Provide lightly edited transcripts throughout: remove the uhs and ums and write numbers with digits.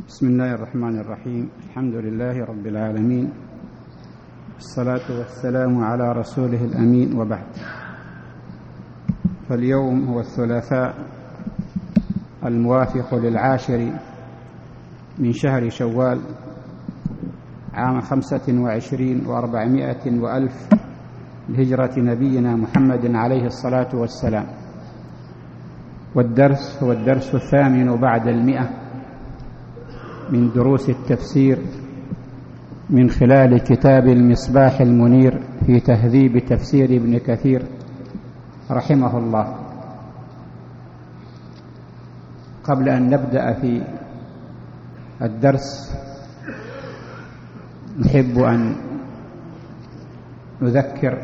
بسم الله الرحمن الرحيم. الحمد لله رب العالمين، الصلاة والسلام على رسوله الأمين، وبعد. فاليوم هو الثلاثاء الموافق للعاشر من شهر شوال عام 25 و400 وألف لهجرة نبينا محمد عليه الصلاة والسلام، والدرس هو الدرس 8 بعد 100 من دروس التفسير من خلال كتاب المصباح المنير في تهذيب تفسير ابن كثير رحمه الله. قبل أن نبدأ في الدرس نحب أن نذكر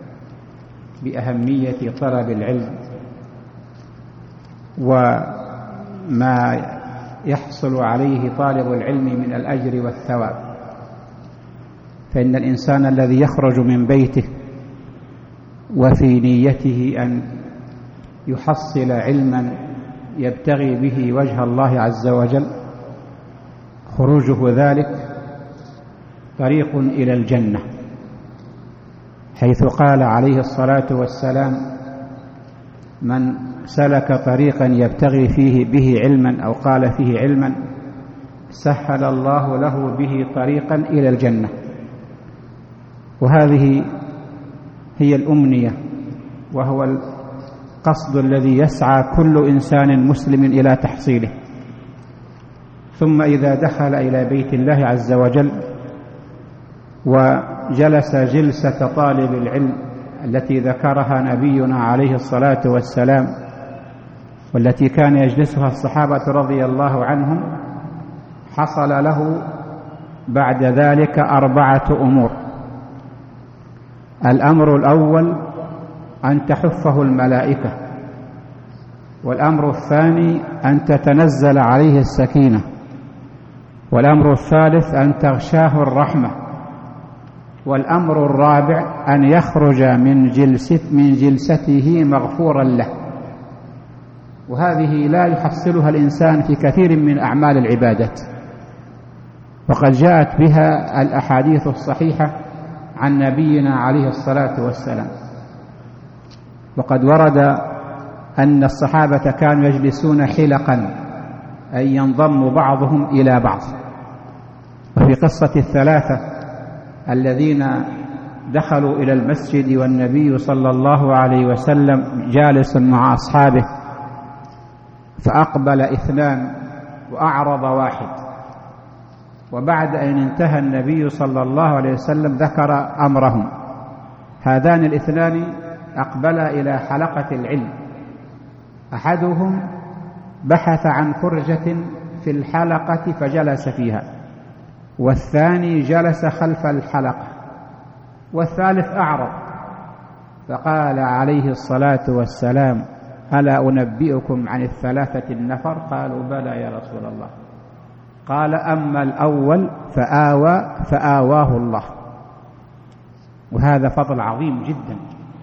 بأهمية طلب العلم وما يحصل عليه طالب العلم من الأجر والثواب. فإن الإنسان الذي يخرج من بيته وفي نيته أن يحصل علما يبتغي به وجه الله عز وجل، خروجه ذلك طريق إلى الجنة، حيث قال عليه الصلاة والسلام: من سلك طريقا يبتغي فيه به علما، أو قال فيه علما، سهل الله له به طريقا إلى الجنة. وهذه هي الأمنية، وهو القصد الذي يسعى كل إنسان مسلم إلى تحصيله. ثم إذا دخل إلى بيت الله عز وجل وجلس جلسة طالب العلم التي ذكرها نبينا عليه الصلاة والسلام، والتي كان يجلسها الصحابة رضي الله عنهم، حصل له بعد ذلك 4 أمور. الأمر الأول أن تحفه الملائكة، والأمر الثاني أن تتنزل عليه السكينة، والأمر الثالث أن تغشاه الرحمة، والأمر الرابع أن يخرج من جلسته مغفورا له. وهذه لا يحصلها الإنسان في كثير من أعمال العبادات، وقد جاءت بها الأحاديث الصحيحة عن نبينا عليه الصلاة والسلام. وقد ورد أن الصحابة كانوا يجلسون حلقا، أي ينضم بعضهم إلى بعض. وفي قصة الثلاثة الذين دخلوا إلى المسجد والنبي صلى الله عليه وسلم جالس مع أصحابه، فأقبل 2 وأعرض 1، وبعد أن انتهى النبي صلى الله عليه وسلم ذكر أمرهم. هذان ال2 أقبلا إلى حلقة العلم، أحدهم بحث عن فرجة في الحلقة فجلس فيها، والثاني جلس خلف الحلقة، والثالث أعرض. فقال عليه الصلاة والسلام: ألا أنبئكم عن ال3 النفر؟ قالوا: بلى يا رسول الله. قال: أما الأول فآواه الله. وهذا فضل عظيم جدا.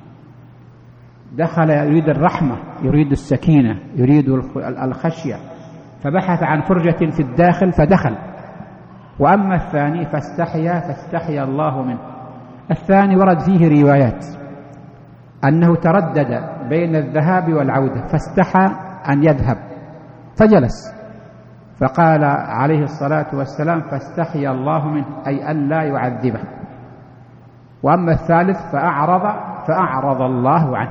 دخل يريد الرحمة، يريد السكينة، يريد الخشية، فبحث عن فرجة في الداخل فدخل. وأما الثاني فاستحيا الله منه. الثاني ورد فيه روايات أنه تردد بين الذهاب والعودة، فاستحى أن يذهب فجلس، فقال عليه الصلاة والسلام: فاستحيا الله منه، أي أن لا يعذبه. وأما الثالث فأعرض الله عنه.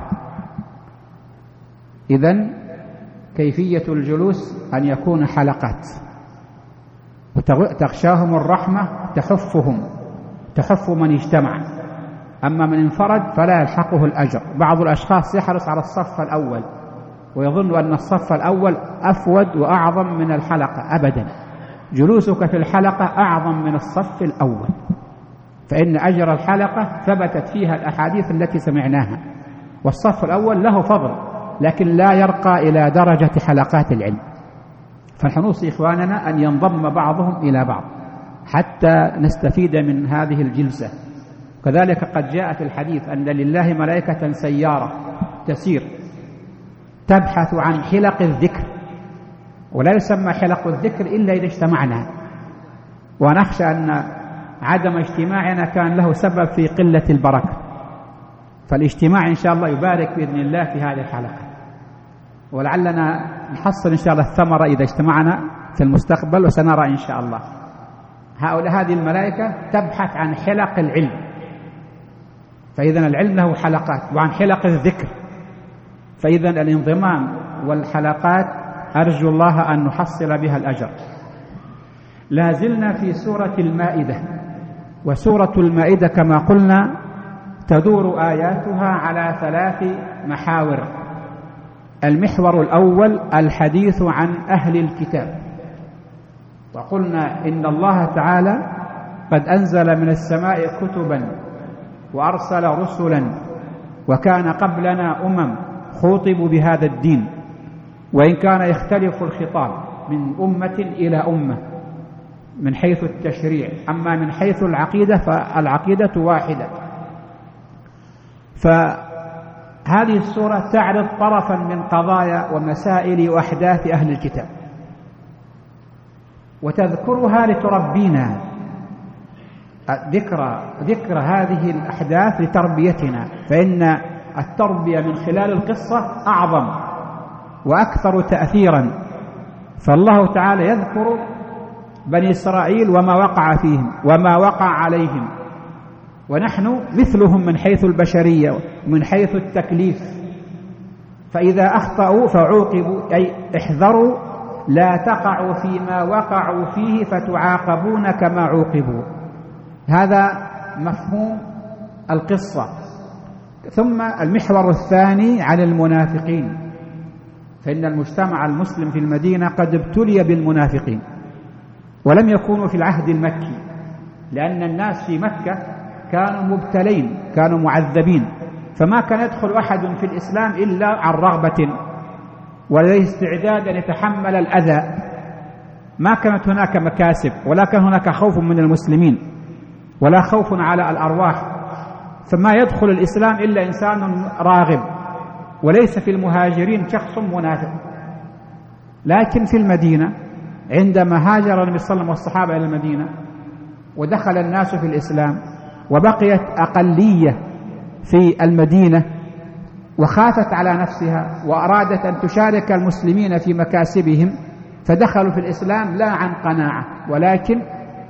إذن كيفية الجلوس أن يكون حلقات، وتغشاهم الرحمة، تحف من اجتمع. أما من انفرد فلا يلحقه الأجر. بعض الأشخاص يحرص على الصف الأول ويظن أن الصف الأول أفود وأعظم من الحلقة. أبدا، جلوسك في الحلقة أعظم من الصف الأول، فإن أجر الحلقة ثبتت فيها الأحاديث التي سمعناها. والصف الأول له فضل، لكن لا يرقى إلى درجة حلقات العلم. فالحرص إخواننا أن ينضم بعضهم إلى بعض حتى نستفيد من هذه الجلسة. كذلك قد جاء في الحديث أن لله ملائكة سيارة تسير تبحث عن حلق الذكر، ولا يسمى حلق الذكر إلا إذا اجتمعنا، ونخشى أن عدم اجتماعنا كان له سبب في قلة البركة، فالاجتماع إن شاء الله يبارك بإذن الله في هذه الحلقة، ولعلنا نحصل إن شاء الله الثمرة إذا اجتمعنا في المستقبل، وسنرى إن شاء الله. هذه الملائكة تبحث عن حلق العلم، فإذا العلم له حلقات، وعن حلق الذكر، فإذا الانضمام والحلقات أرجو الله أن نحصل بها الأجر. لا زلنا في سورة المائدة، وسورة المائدة كما قلنا تدور آياتها على 3 محاور. المحور الأول الحديث عن أهل الكتاب، وقلنا إن الله تعالى قد أنزل من السماء كتبا وأرسل رسلا، وكان قبلنا خوطبوا بهذا الدين، وإن كان يختلف الخطاب من أمة إلى أمة من حيث التشريع، أما من حيث العقيدة فالعقيدة واحدة. فهذه السورة تعرض طرفا من قضايا ومسائل وأحداث أهل الكتاب، وتذكرها لتربينا، ذكر هذه الأحداث لتربيتنا، فإن التربية من خلال القصة أعظم وأكثر تأثيرا. فالله تعالى يذكر بني إسرائيل وما وقع فيهم وما وقع عليهم، ونحن مثلهم من حيث البشرية ومن حيث التكليف، فإذا أخطأوا فعوقبوا، أي احذروا لا تقعوا فيما وقعوا فيه فتعاقبون كما عوقبوا. هذا مفهوم القصة. ثم المحور الثاني عن المنافقين، فإن المجتمع المسلم في المدينة قد ابتلي بالمنافقين، ولم يكونوا في العهد المكي، لأن الناس في مكة كانوا مبتلين، كانوا معذبين، فما كان يدخل أحد في الإسلام إلا عن رغبة ولديه استعداد أن يتحمل الأذى. ما كانت هناك مكاسب، ولا كان هناك خوف من المسلمين ولا خوف على الأرواح، فما يدخل الإسلام إلا إنسان راغب، وليس في المهاجرين شخص منافق. لكن في المدينة عندما هاجر النبي صلى الله عليه وسلم والصحابة إلى المدينة ودخل الناس في الإسلام، وبقيت أقلية في المدينة وخافت على نفسها وأرادت أن تشارك المسلمين في مكاسبهم، فدخلوا في الإسلام لا عن قناعة ولكن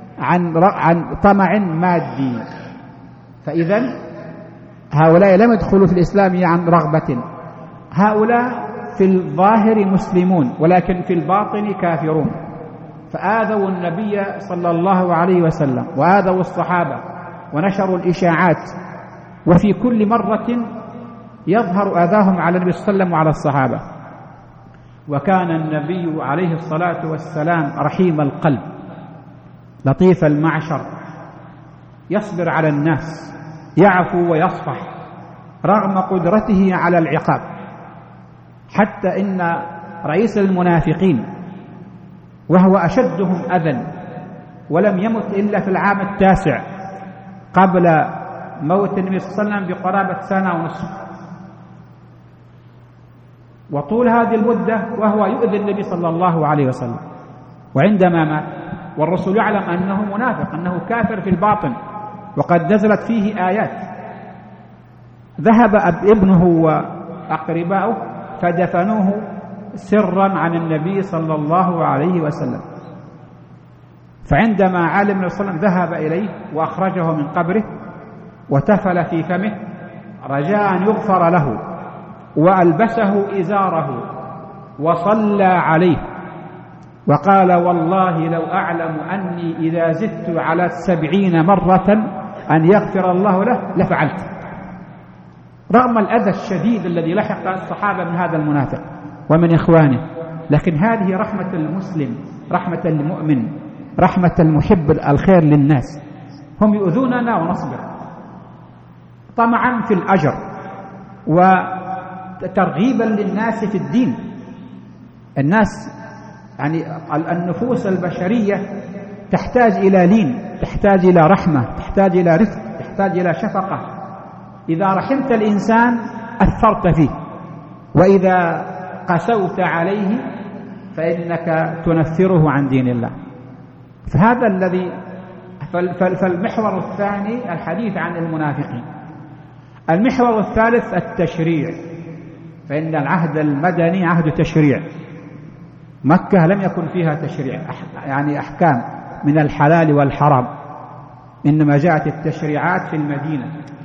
عن طمع مادي. فإذا هؤلاء لم يدخلوا في الإسلام عن رغبة، هؤلاء في الظاهر مسلمون ولكن في الباطن كافرون، فآذوا النبي صلى الله عليه وسلم وآذوا الصحابة ونشروا الإشاعات، وفي كل مرة يظهر آذاهم على النبي صلى الله عليه وسلم وعلى الصحابة. وكان النبي عليه الصلاة والسلام رحيم القلب لطيف المعشر، يصبر على الناس، يعفو ويصفح رغم قدرته على العقاب، حتى إن رئيس المنافقين وهو أشدهم أذى ولم يمت إلا في العام 9 قبل موت النبي صلى الله عليه وسلم بقرابة 1.5 سنة، وطول هذه المدة وهو يؤذي النبي صلى الله عليه وسلم، وعندما مات والرسول يعلم أنه منافق، أنه كافر في الباطن، وقد نزلت فيه آيات، ذهب ابنه وأقرباؤه فدفنوه سرا عن النبي صلى الله عليه وسلم. فعندما علم النبي صلى الله عليه وسلم ذهب إليه وأخرجه من قبره وتفل في فمه رجاء أن يغفر له، وألبسه إزاره وصلى عليه، وقال والله لو أعلم أني إذا زدت على 70 مرة أن يغفر الله له لفعلت، رغم الأذى الشديد الذي لحق الصحابة من هذا المنافق ومن إخوانه. لكن هذه رحمة المسلم، رحمة المؤمن، رحمة المحب الخير للناس. هم يؤذوننا ونصبر طمعا في الأجر وترغيبا للناس في الدين. الناس يعني النفوس البشرية تحتاج إلى لين، تحتاج إلى رحمة، تحتاج إلى رفق، تحتاج إلى شفقة. إذا رحمت الإنسان أثرت فيه، وإذا قسوت عليه فإنك تنفره عن دين الله. فهذا الذي فالمحور الثاني الحديث عن المنافقين. المحور الثالث التشريع، فإن العهد المدني عهد تشريع. مكة لم يكن فيها تشريع، يعني أحكام من الحلال والحرام، إنما جاءت التشريعات في المدينة.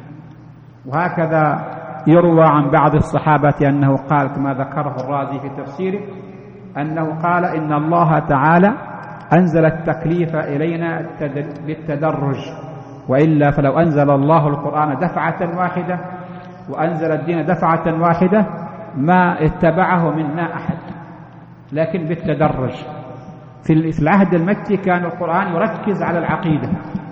وهكذا يروى عن بعض الصحابة أنه قال كما ذكره الرازي في تفسيره أنه قال إن الله تعالى أنزل التكليف إلينا بالتدرج، وإلا فلو أنزل الله القرآن دفعة واحدة وأنزل الدين دفعة واحدة ما اتبعه منا أحد، لكن بالتدرج. في العهد المكي كان القرآن يركز على العقيدة،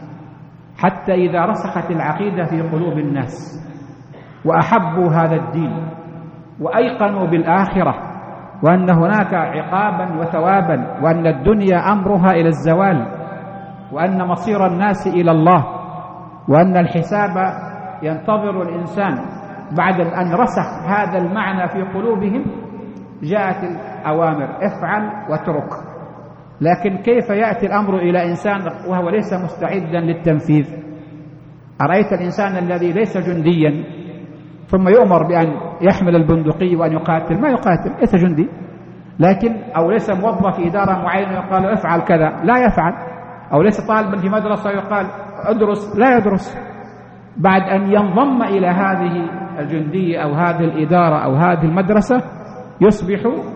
حتى إذا رسخت العقيدة في قلوب الناس وأحبوا هذا الدين وأيقنوا بالآخرة وأن هناك عقابا وثوابا، وأن الدنيا أمرها إلى الزوال، وأن مصير الناس إلى الله، وأن الحساب ينتظر الإنسان، بعد أن رسخ هذا المعنى في قلوبهم جاءت الأوامر افعل واترك. لكن كيف يأتي الأمر إلى إنسان وهو ليس مستعدا للتنفيذ؟ أرأيت الإنسان الذي ليس جنديا ثم يؤمر بأن يحمل البندقية وأن يقاتل، ما يقاتل، ليس جندي. لكن أو ليس موظف في إدارة معينة يقال افعل كذا، لا يفعل. أو ليس طالبا في مدرسة يقال ادرس، لا يدرس. بعد أن ينضم إلى هذه الجندية أو هذه الإدارة أو هذه المدرسة يصبح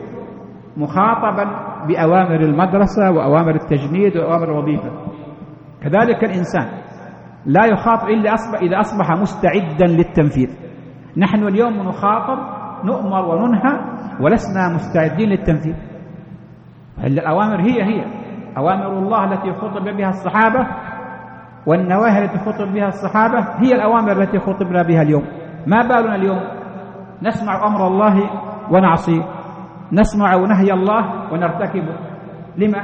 مخاطبا بأوامر المدرسة وأوامر التجنيد وأوامر الوظيفة. كذلك الإنسان لا يخاطب إلا إذا أصبح مستعدا للتنفيذ. نحن اليوم نخاطب، نؤمر وننهى ولسنا مستعدين للتنفيذ. الأوامر هي أوامر الله التي خطب بها الصحابة، والنواهي التي خطب بها الصحابة هي الأوامر التي خطبنا بها اليوم. ما بالنا اليوم نسمع أمر الله ونعصيه، نسمع نهي الله ونرتكبه. لما؟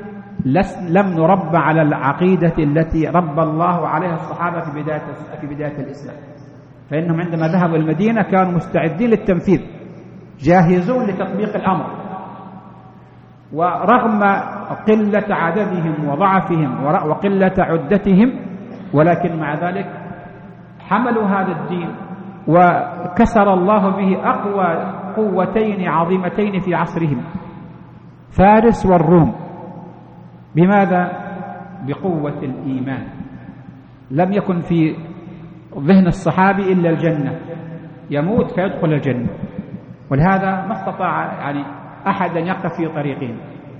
لم نربى على العقيدة التي ربى الله عليها الصحابة في بداية الإسلام. فإنهم عندما ذهبوا المدينة كانوا مستعدين للتنفيذ، جاهزون لتطبيق الأمر، ورغم قلة عددهم وضعفهم وقلة عدتهم، ولكن مع ذلك حملوا هذا الدين وكسر الله به أقوى قوتين عظيمتين في عصرهم، فارس والروم. بماذا؟ بقوة الإيمان. لم يكن في ذهن الصحابي إلا الجنة، يموت فيدخل الجنة. ولهذا ما استطاع يعني أحد أن يقف في طريقهم،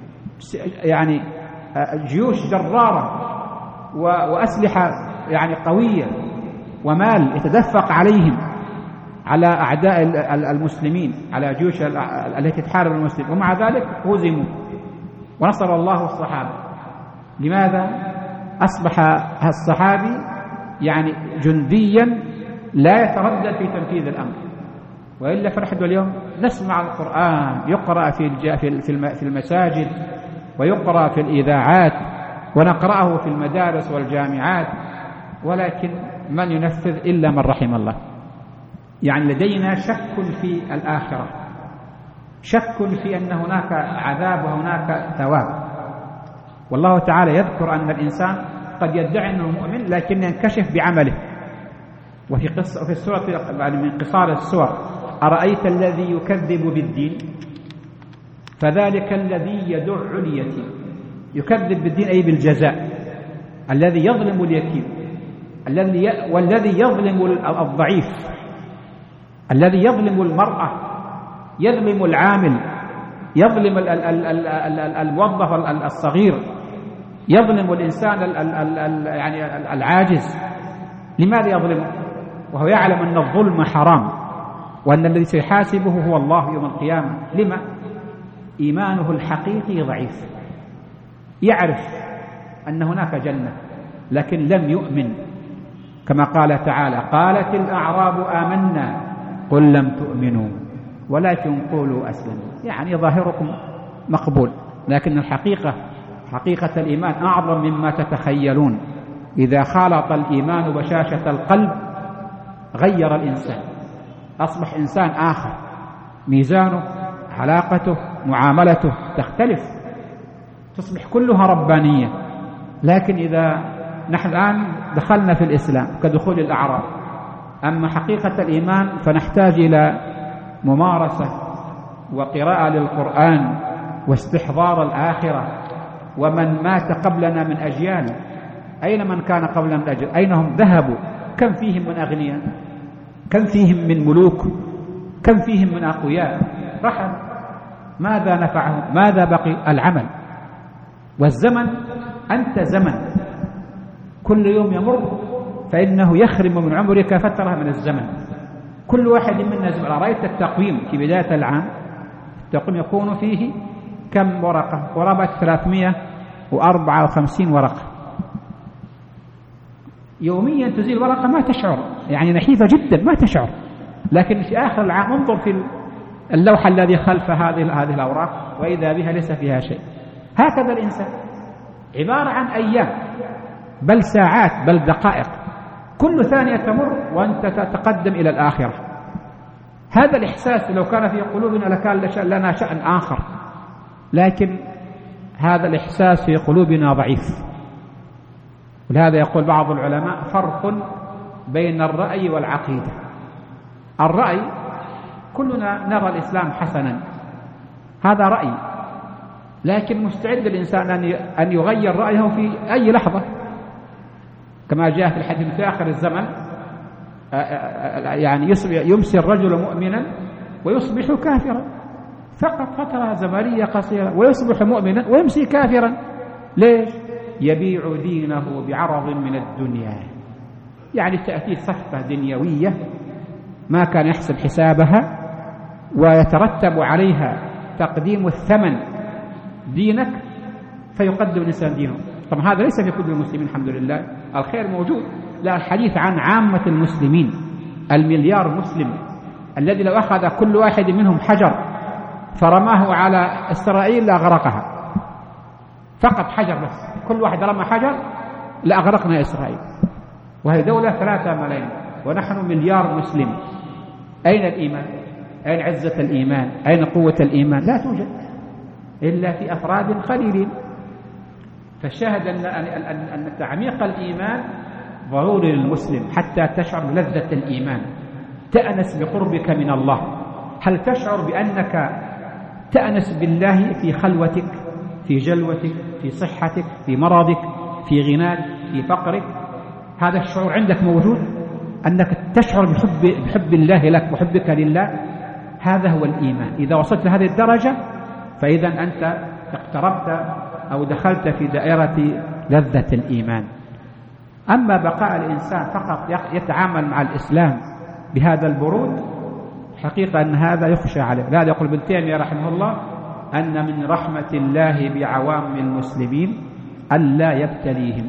يعني جيوش جرارة وأسلحة يعني قوية ومال يتدفق عليهم، على أعداء المسلمين، على جيوش التي تحارب المسلمين، ومع ذلك هزموا ونصر الله الصحابة. لماذا؟ أصبح الصحابي يعني جنديا لا يتردد في تنفيذ الأمر. وإلا فنحن اليوم نسمع القرآن يقرأ في المساجد ويقرأ في الإذاعات ونقرأه في المدارس والجامعات، ولكن من ينفذ إلا من رحم الله. يعني لدينا شك في الآخرة، شك في أن هناك عذاب وهناك ثواب. والله تعالى يذكر أن الإنسان قد يدعي أنه مؤمن لكن ينكشف بعمله. وفي السورة من قصار السور: أرأيت الذي يكذب بالدين فذلك الذي يدع اليتيم. يكذب بالدين أي بالجزاء، الذي يظلم اليتيم، والذي يظلم الضعيف، الذي يظلم المرأة، يظلم العامل، يظلم الموظف الصغير، يظلم الإنسان يعني العاجز. لماذا يظلمه وهو يعلم أن الظلم حرام وأن الذي سيحاسبه هو الله يوم القيامة؟ لما؟ إيمانه الحقيقي ضعيف، يعرف أن هناك جنة لكن لم يؤمن، كما قال تعالى: قالت الأعراب آمنا قل لم تؤمنوا ولكن قولوا أسلموا. يعني ظاهركم مقبول، لكن الحقيقة حقيقة الإيمان أعظم مما تتخيلون. إذا خالط الإيمان بشاشة القلب غير الإنسان، أصبح إنسان آخر، ميزانه، علاقته، معاملته تختلف، تصبح كلها ربانية. لكن إذا نحن الآن دخلنا في الإسلام كدخول الأعراب، أما حقيقة الإيمان فنحتاج إلى ممارسة وقراءة للقرآن واستحضار الآخرة. ومن مات قبلنا من أجيال، أين من كان قبلنا من أجيال؟ أين هم ذهبوا؟ كم فيهم من أغنياء، كم فيهم من ملوك، كم فيهم من أقوياء، رحل. ماذا نفعهم؟ ماذا بقي؟ العمل. والزمن، أنت زمن، كل يوم يمر فإنه يخرم من عمرك فترة من الزمن. كل واحد منا زمن. رأيت التقويم في بداية العام، التقويم يكون فيه كم ورقة؟ قرابة 354 ورقة. يوميا تزيل ورقة ما تشعر، يعني نحيفة جدا ما تشعر، لكن في آخر العام انظر في اللوحة الذي خلف هذه الأوراق وإذا بها ليس فيها شيء. هكذا الإنسان عبارة عن أيام، بل ساعات، بل دقائق، كل ثانية تمر وأنت تتقدم إلى الآخرة. هذا الإحساس لو كان في قلوبنا لكان لنا شأن آخر، لكن هذا الإحساس في قلوبنا ضعيف. ولهذا يقول بعض العلماء فرق بين الرأي والعقيدة. الرأي كلنا نرى الإسلام حسنا، هذا رأي، لكن مستعد الإنسان أن يغير رأيه في أي لحظة، كما جاء في الحديث في آخر الزمن، يعني يمسي الرجل مؤمنا ويصبح كافرا، فقط فترة زمنية قصيرة، ويصبح مؤمنا ويمسي كافرا. ليش؟ يبيع دينه بعرض من الدنيا، يعني تأتي صفقة دنيوية ما كان يحسب حسابها ويترتب عليها تقديم الثمن دينك، فيقدم الإنسان دينه. طبعا هذا ليس في كل المسلمين، الحمد لله الخير موجود، لا، الحديث عن عامة المسلمين، المليار مسلم الذي لو أخذ كل واحد منهم حجر فرماه على إسرائيل لأغرقها، فقط حجر بس، كل واحد رمى حجر لأغرقنا إسرائيل، وهي دولة 3 ملايين ونحن مليار مسلم. أين الإيمان؟ أين عزة الإيمان؟ أين قوة الإيمان؟ لا توجد إلا في أفراد قليلين. فالشاهد أن تعميق الإيمان ضروري للمسلم حتى تشعر بلذة الإيمان، تأنس بقربك من الله. هل تشعر بأنك تأنس بالله في خلوتك، في جلوتك، في صحتك، في مرضك، في غناك، في فقرك؟ هذا الشعور عندك موجود، أنك تشعر بحب الله لك وحبك لله، هذا هو الإيمان. إذا وصلت لهذه الدرجة فإذا أنت اقتربت أو دخلت في دائرة لذة الإيمان. أما بقاء الإنسان فقط يتعامل مع الإسلام بهذا البرود، حقيقة أن هذا يخشى عليه. لا، يقول ابن تيمية رحمه الله أن من رحمة الله بعوام المسلمين ألا يبتليهم،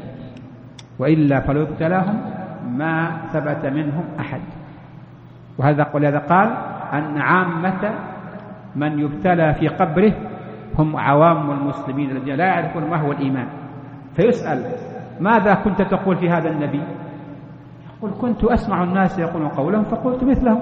وإلا فلو ابتلاهم ما ثبت منهم أحد. وهذا قال أن عامة من يبتلى في قبره هم عوام المسلمين الذين لا يعرفون ما هو الإيمان. فيسأل ماذا كنت تقول في هذا النبي؟ يقول كنت أسمع الناس يقولون قولهم فقلت مثلهم،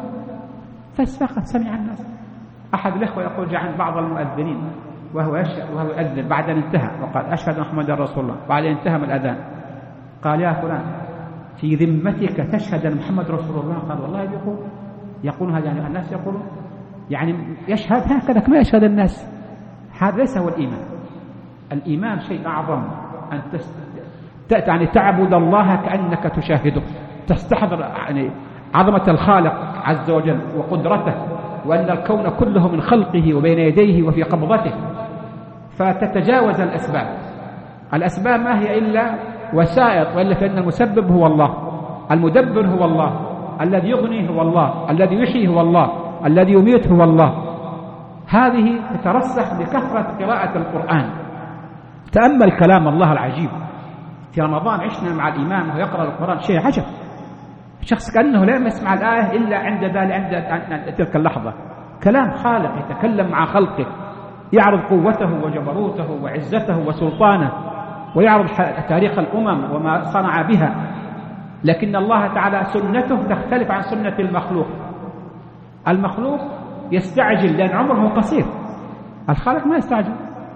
فقط سمع الناس. أحد الإخوة يقول جاء عند بعض المؤذنين وهو يؤذن بعد أن انتهى وقال أشهد أن محمدا رسول الله، بعد أن انتهى من الأذان قال يا فلان في ذمتك تشهد أن محمد رسول الله؟ قال والله يقولون هذا، يعني الناس يقولون، يعني يشهد هكذا كما يشهد الناس. هذا ليس هو الإيمان. الإيمان شيء أعظم، أن يعني تعبد الله كأنك تشاهده، تستحضر يعني عظمة الخالق عز وجل وقدرته، وأن الكون كله من خلقه وبين يديه وفي قبضته، فتتجاوز الأسباب. الأسباب ما هي إلا وسائط، وإلا فإن المسبب هو الله، المدبر هو الله، الذي يغني هو الله، الذي يحيي هو الله، الذي يميت هو الله. هذه تترسخ بكثرة قراءة القرآن. تأمل كلام الله العجيب. في رمضان عشنا مع الإمام وهو يقرأ القرآن، شيء عجب، شخص كأنه لا يسمع الآية إلا عند تلك اللحظة. كلام خالق يتكلم مع خلقه، يعرض قوته وجبروته وعزته وسلطانه، ويعرض تاريخ الأمم وما صنع بها. لكن الله تعالى سنته تختلف عن سنة المخلوق. المخلوق يستعجل لأن عمره قصير، الخالق ما يستعجل.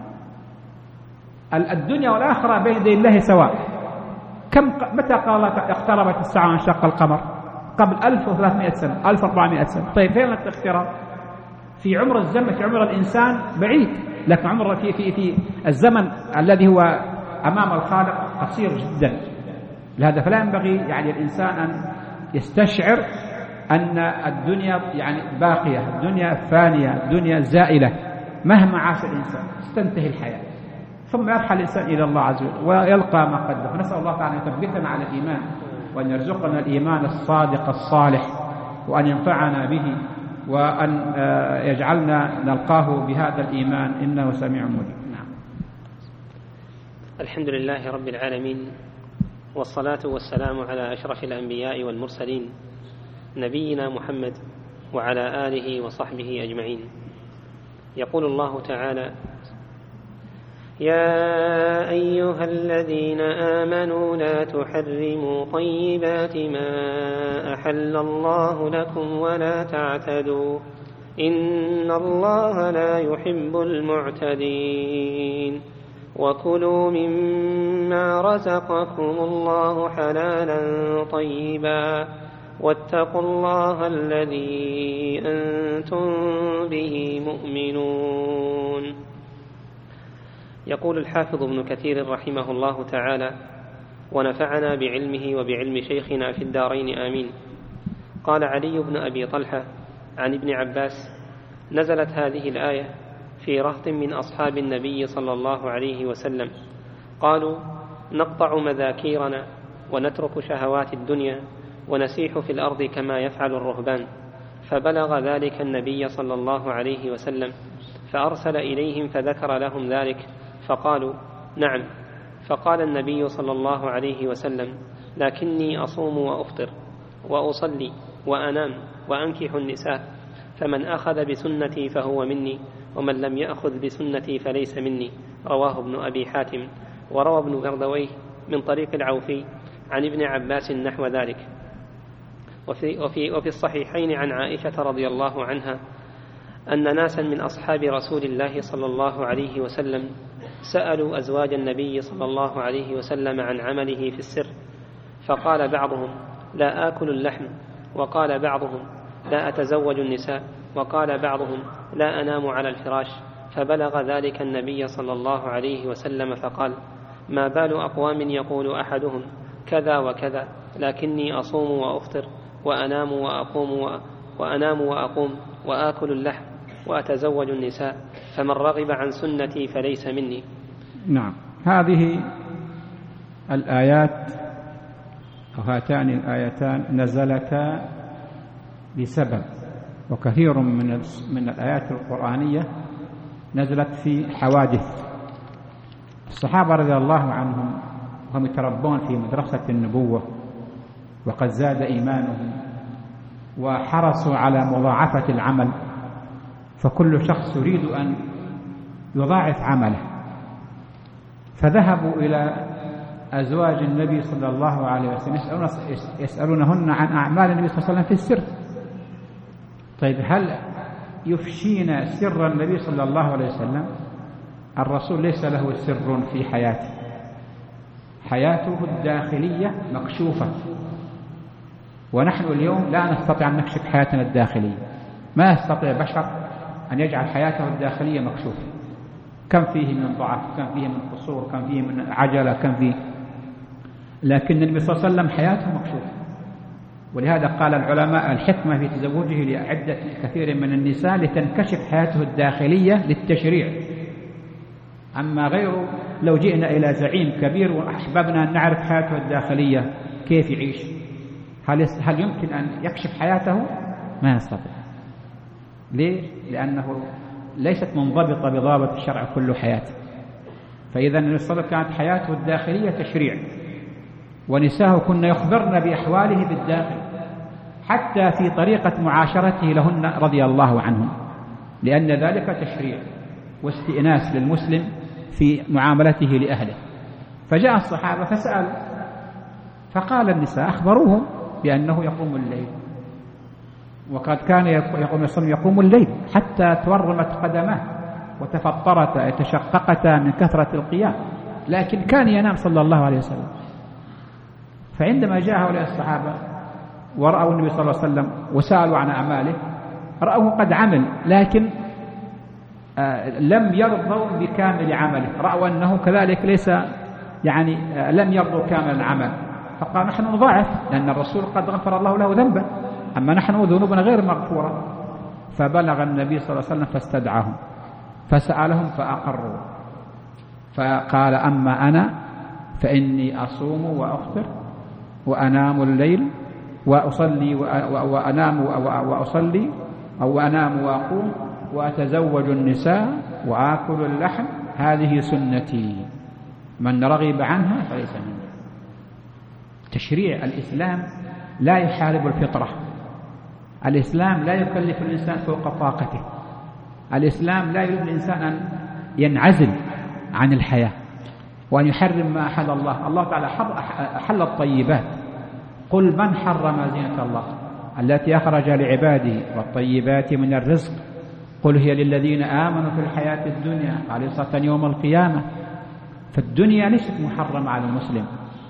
الدنيا والآخرة بين يدي الله سواء. متى قال اقتربت الساعة وانشق القمر؟ قبل 1300 سنة 1400 سنة. طيب فين الاقتراب؟ في عمر الزمن، في عمر الإنسان بعيد، لكن عمر في الزمن الذي هو أمام الخالق قصير جدا. لهذا فلا ينبغي يعني الإنسان أن يستشعر أن الدنيا يعني باقية، الدنيا فانية، الدنيا زائلة. مهما عاش الإنسان تنتهي الحياة، ثم يرحل الإنسان إلى الله عز وجل ويلقى ما قدم. نسأل الله تعالى أن يثبتنا على الإيمان، وأن يرزقنا الإيمان الصادق الصالح، وأن ينفعنا به، وأن يجعلنا نلقاه بهذا الإيمان، إنه سميع مجيب. نعم. الحمد لله رب العالمين، والصلاة والسلام على أشرف الأنبياء والمرسلين نبينا محمد وعلى آله وصحبه أجمعين. يقول الله تعالى: يا أيها الذين آمنوا لا تحرموا طيبات ما أحل الله لكم ولا تعتدوا إن الله لا يحب المعتدين وكلوا مما رزقكم الله حلالا طيبا واتقوا الله الذي أنتم به مؤمنون. يقول الحافظ ابن كثير رحمه الله تعالى: ونفعنا بعلمه وبعلم شيخنا في الدارين آمين. قال علي بن أبي طلحة عن ابن عباس: نزلت هذه الآية في رهط من أصحاب النبي صلى الله عليه وسلم، قالوا: نقطع مذاكيرنا ونترك شهوات الدنيا ونسيح في الأرض كما يفعل الرهبان. فبلغ ذلك النبي صلى الله عليه وسلم، فأرسل إليهم فذكر لهم ذلك، فقالوا: نعم. فقال النبي صلى الله عليه وسلم: لكني أصوم وأفطر وأصلي وأنام وأنكح النساء، فمن أخذ بسنتي فهو مني، ومن لم يأخذ بسنتي فليس مني. رواه ابن أبي حاتم. وروى ابن بردويه من طريق العوفي عن ابن عباس نحو ذلك. وفي الصحيحين عن عائشة رضي الله عنها أن ناسا من أصحاب رسول الله صلى الله عليه وسلم سألوا أزواج النبي صلى الله عليه وسلم عن عمله في السر، فقال بعضهم: لا آكل اللحم، وقال بعضهم: لا أتزوج النساء، وقال بعضهم: لا أنام على الفراش. فبلغ ذلك النبي صلى الله عليه وسلم فقال: ما بال أقوام يقول أحدهم كذا وكذا، لكني أصوم وأفطر وأنام وأقوم وآكل اللحم وأتزوج النساء، فمن رغب عن سنتي فليس مني. نعم. هذه الآيات أو هاتان الآيتان نزلتا بسبب، وكثير من الآيات القرآنية نزلت في حوادث. الصحابة رضي الله عنهم وهم يتربون في مدرسة النبوة، وقد زاد إيمانهم وحرصوا على مضاعفة العمل، فكل شخص يريد أن يضاعف عمله، فذهبوا إلى أزواج النبي صلى الله عليه وسلم يسألونهن عن أعمال النبي صلى الله عليه وسلم في السر. طيب هل يفشين سر النبي صلى الله عليه وسلم؟ الرسول ليس له سر في حياته، حياته الداخلية مكشوفة، ونحن اليوم لا نستطيع أن نكشف حياتنا الداخلية. ما يستطيع بشر أن يجعل حياته الداخلية مكشوفة. كم فيه من ضعف، كم فيه من قصور، كم فيه من عجلة، كم فيه. لكن النبي صلى الله عليه وسلم حياته مكشوفة، ولهذا قال العلماء: الحكمة في تزوجه لعدة كثير من النساء لتنكشف حياته الداخلية للتشريع. أما غيره لو جئنا إلى زعيم كبير وأحببنا أن نعرف حياته الداخلية كيف يعيش، هل يمكن أن يكشف حياته؟ ما يستطيع. ليه؟ لأنه ليست منضبطة بضابط الشرع كل حياته. فإذا النبي صلى الله عليه وسلم كانت حياته الداخلية تشريع، ونساءه كن يخبرن بأحواله بالداخل، حتى في طريقة معاشرته لهن رضي الله عنهم، لأن ذلك تشريع واستئناس للمسلم في معاملته لأهله. فجاء الصحابة فسألوا، فقال النساء أخبروهم بأنه يقوم الليل، وقد كان يقوم الليل حتى تورمت قدماه، وتفطرتا يتشققتا من كثرة القيام، لكن كان ينام صلى الله عليه وسلم. فعندما جاء هؤلاء الصحابة ورأوا النبي صلى الله عليه وسلم وسألوا عن أعماله، رأوه قد عمل لكن لم يرضوا بكامل عمله، رأوا أنه كذلك ليس يعني لم يرضوا كامل العمل، فقال نحن نضاعف لأن الرسول قد غفر الله له ذنبه، أما نحن ذنوبنا غير مغفورة. فبلغ النبي صلى الله عليه وسلم فاستدعاهم فسألهم فأقروا، فقال أما أنا فإني أصوم وأفطر وأنام الليل وأصلي وأنام وأصلي أو أنام وأقوم وأتزوج النساء وآكل اللحم، هذه سنتي، من رغب عنها فليس مني. تشريع الإسلام لا يحارب الفطرة، الإسلام لا يكلف الإنسان فوق طاقته، الإسلام لا يريد الإنسان أن ينعزل عن الحياة وأن يحرم ما أحل الله. الله تعالى أحل الطيبات، قل من حرم زينة الله التي أخرج لعباده والطيبات من الرزق، قل هي للذين آمنوا في الحياة الدنيا خالصة يوم القيامة. فالدنيا ليست محرمة على المسلم،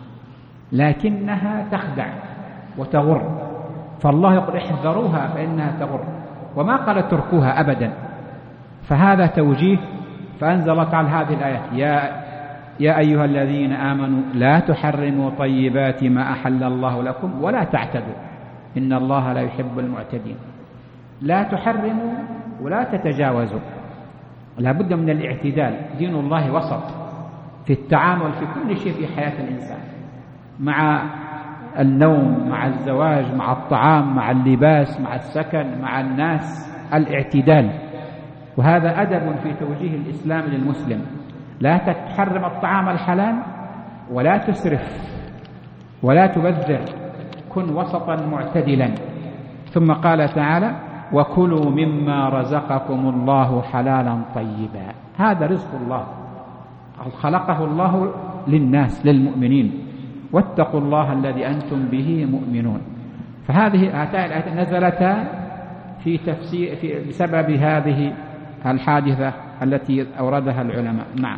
لكنها تخدع وتغر، فالله يقول احذروها فإنها تغر، وما قال اتركوها أبدا. فهذا توجيه، فأنزل الله تعالى هذه الآيات: يا أيها الذين آمنوا لا تحرموا طيبات ما أحل الله لكم ولا تعتدوا إن الله لا يحب المعتدين. لا تحرموا ولا تتجاوزوا، لا بد من الاعتدال. دين الله وسط في التعامل في كل شيء في حياة الإنسان، مع النوم، مع الزواج، مع الطعام، مع اللباس، مع السكن، مع الناس، الاعتدال. وهذا أدب في توجيه الإسلام للمسلم، لا تحرم الطعام الحلال ولا تسرف ولا تبذر، كن وسطا معتدلا. ثم قال تعالى: وكلوا مما رزقكم الله حلالا طيبا. هذا رزق الله، خلقه الله للناس للمؤمنين، واتقوا الله الذي أنتم به مؤمنون. فهذه هاتان الآيات نزلتا في تفسير بسبب هذه الحادثة التي أوردها العلماء. نعم.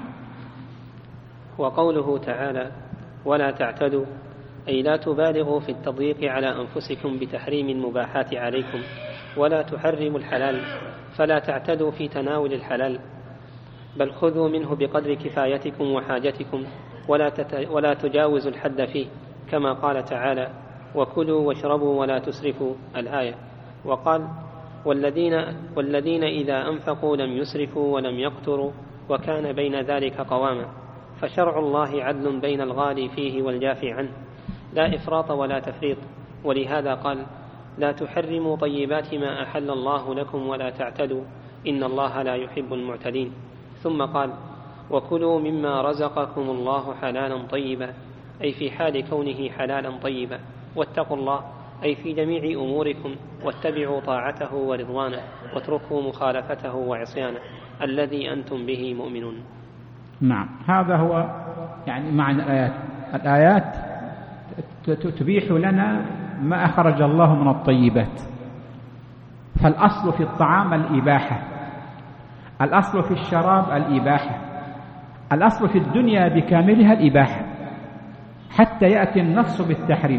وقوله تعالى: ولا تعتدوا، أي لا تبالغوا في التضييق على أنفسكم بتحريم المباحات عليكم، ولا تحرموا الحلال فلا تعتدوا في تناول الحلال، بل خذوا منه بقدر كفايتكم وحاجتكم ولا تجاوزوا الحد فيه، كما قال تعالى: وكلوا واشربوا ولا تسرفوا، الآية. وقال: والذين إذا أنفقوا لم يسرفوا ولم يقتروا وكان بين ذلك قواما. فشرع الله عدل بين الغالي فيه والجافي عنه، لا إفراط ولا تفريط. ولهذا قال: لا تحرموا طيبات ما أحل الله لكم ولا تعتدوا إن الله لا يحب المعتدين. ثم قال: وكلوا مما رزقكم الله حلالا طيبا، أي في حال كونه حلالا طيبا، واتقوا الله، أي في جميع أموركم، واتبعوا طاعته ورضوانه، واتركوا مخالفته وعصيانه الذي أنتم به مؤمنون. نعم، هذا هو يعني معنى الآيات. الآيات تبيح لنا ما أخرج الله من الطيبات. فالأصل في الطعام الإباحة، الأصل في الشراب الإباحة، الأصل في الدنيا بكاملها الإباحة، حتى يأتي النص بالتحريم،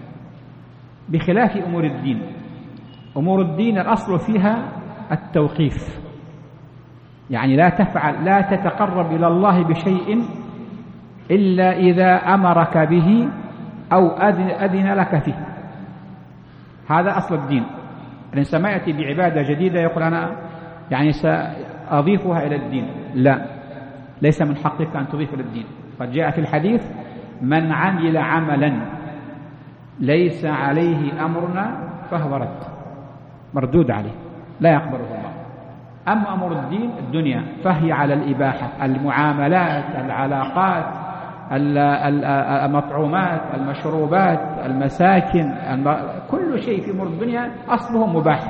بخلاف أمور الدين. أمور الدين الأصل فيها التوقيف، يعني لا تتقرب إلى الله بشيء إلا إذا أمرك به أو أذن لك فيه. هذا أصل الدين. الإنسان ما يأتي بعبادة جديدة يقول أنا يعني سأضيفها إلى الدين، لا، ليس من حقك أن تضيف إلى الدين. قد جاء في الحديث: من عمل عملا ليس عليه أمرنا فهو رد، مردود عليه، لا يقبله الله. أما أمر الدين الدنيا فهي على الإباحة، المعاملات، العلاقات، المطعومات، المشروبات، المساكن، كل شيء في أمور الدنيا أصله مباح،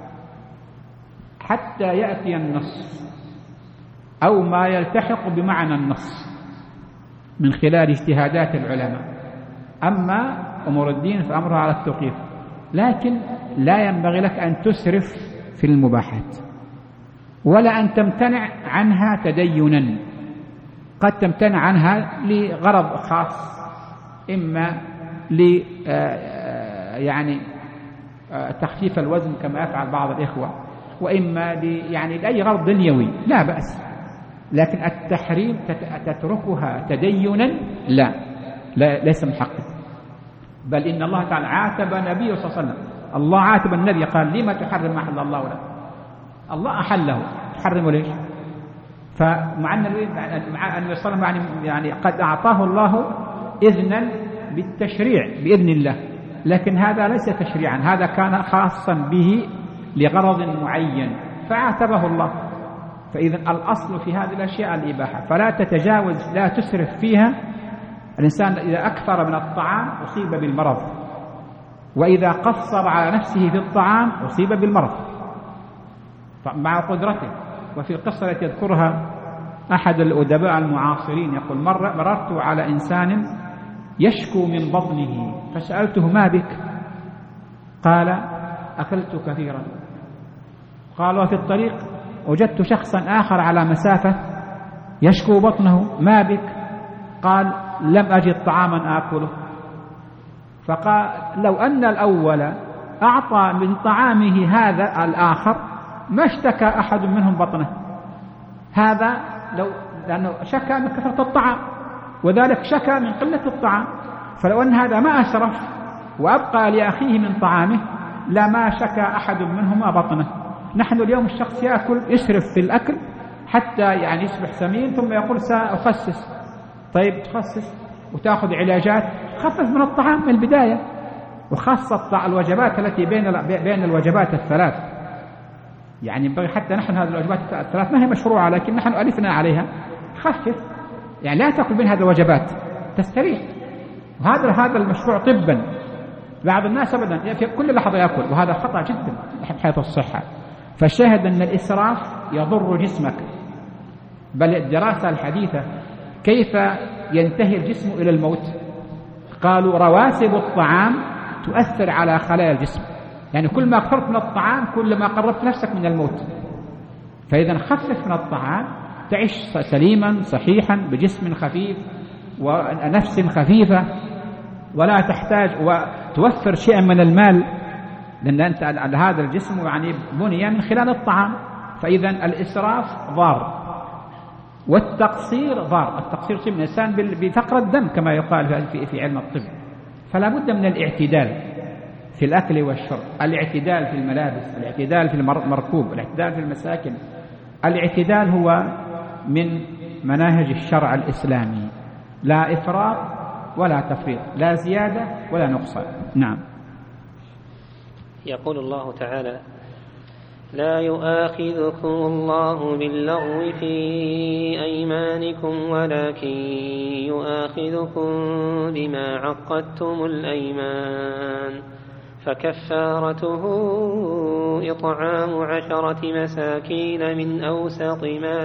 حتى يأتي النص أو ما يلتحق بمعنى النص من خلال اجتهادات العلماء. أما أمور الدين فأمرها على التوقيف، لكن لا ينبغي لك أن تسرف في المباحات. ولا أن تمتنع عنها تدينا. قد تمتنع عنها لغرض خاص، إما يعني تخفيف الوزن كما يفعل بعض الإخوة، وإما يعني لأي غرض دنيوي لا بأس. لكن التحريم تتركها تدينا لا ليس من حقك. بل إن الله تعالى عاتب نبيه صلى الله عليه وسلم، الله عاتب النبي قال لما تحرم ما أحل الله لك؟ الله أحله، تحرمه ليش؟ فمع أن النبي صلى الله عليه وسلم يعني قد أعطاه الله إذنا بالتشريع بإذن الله، لكن هذا ليس تشريعا، هذا كان خاصا به لغرض معين فعاتبه الله. فإذا الأصل في هذه الأشياء الإباحة، فلا تتجاوز، لا تسرف فيها. الإنسان إذا أكثر من الطعام أصيب بالمرض، وإذا قصر على نفسه في الطعام أصيب بالمرض مع قدرته. وفي القصة التي يذكرها أحد الأدباء المعاصرين يقول: مررت على إنسان يشكو من بطنه فسألته: ما بك؟ قال: أكلت كثيرا. قال: وفي الطريق وجدت شخصا آخر على مسافة يشكو بطنه، ما بك؟ قال: لم أجد طعاما آكله. فقال: لو أن الأول أعطى من طعامه هذا الآخر ما اشتكى أحد منهم بطنه. هذا لأنه شكى من كثرة الطعام، وذلك شكى من قلة الطعام. فلو أن هذا ما أسرف وأبقى لأخيه من طعامه لما شكى أحد منهما بطنه. نحن اليوم الشخص يأكل، يسرف في الأكل حتى يعني يصبح سمين، ثم يقول سأخسس. طيب تخسس وتأخذ علاجات، خفف من الطعام من البداية، وخاصة الوجبات التي بين الوجبات الثلاث. يعني ينبغي حتى نحن هذه الوجبات الثلاث ما هي مشروعة، لكن نحن ألفنا عليها. خفف، يعني لا تأكل بين هذه الوجبات تستريح. وهذا المشروع طبا. بعض الناس أبدا في كل لحظة يأكل، وهذا خطأ جدا من حيث الصحة. فالشاهد أن الإسراف يضر جسمك. بل الدراسة الحديثة كيف ينتهي الجسم إلى الموت؟ قالوا: رواسب الطعام تؤثر على خلايا الجسم، يعني كل ما أكثرت من الطعام كل ما قربت نفسك من الموت. فإذا خفف من الطعام تعيش سليما صحيحا بجسم خفيف ونفس خفيفة، ولا تحتاج وتوفر شيئا من المال، لأن أنت هذا الجسم يعني بني من خلال الطعام. فإذا الإسراف ضار، والتقصير ضار. التقصير يصيب الإنسان بفقر الدم كما يقال في علم الطب. فلا بد من الاعتدال في الأكل والشرب، الاعتدال في الملابس، الاعتدال في المركوب، الاعتدال في المساكن. الاعتدال هو من مناهج الشرع الإسلامي، لا إفراط ولا تفريط، لا زيادة ولا نقصان. نعم. يقول الله تعالى: لا يؤاخذكم الله باللغو في أيمانكم ولكن يؤاخذكم بما عقدتم الأيمان، فكفارته إطعام 10 مساكين من أوسط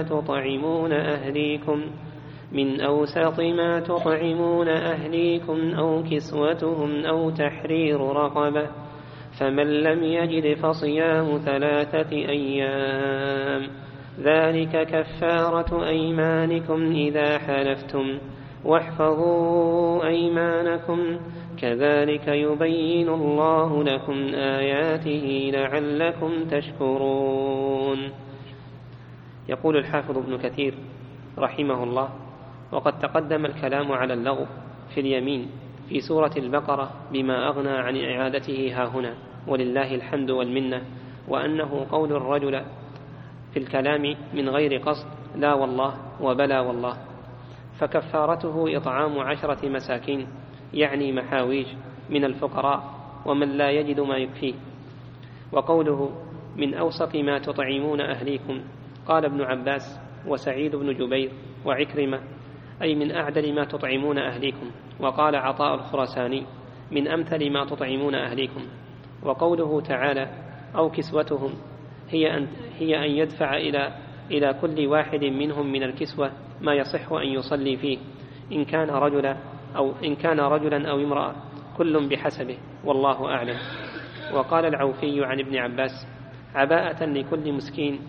ما تطعمون أهليكم أو كسوتهم أو تحرير رقبة، فمن لم يجد فصيام 3 أيام، ذلك كفارة أيمانكم إذا حلفتم، واحفظوا أيمانكم، كذلك يبين الله لكم آياته لعلكم تشكرون. يقول الحافظ ابن كثير رحمه الله: وقد تقدم الكلام على اللغو في اليمين في سورة البقرة بما أغنى عن إعادته هاهنا، ولله الحمد والمنة، وأنه قول الرجل في الكلام من غير قصد لا والله وبلا والله. فكفارته إطعام 10 مساكين، يعني محاويج من الفقراء ومن لا يجد ما يكفيه. وقوله من أوسط ما تطعمون أهليكم، قال ابن عباس وسعيد بن جبير وعكرمة: أي من أعدل ما تطعمون أهليكم. وقال عطاء الخراساني: من أمثل ما تطعمون أهليكم. وقوله تعالى أو كسوتهم هي أن يدفع إلى كل واحد منهم من الكسوة ما يصح أن يصلي فيه، إن كان رجلا أو امرأة، كل بحسبه، والله أعلم. وقال العوفي عن ابن عباس: عباءة لكل مسكين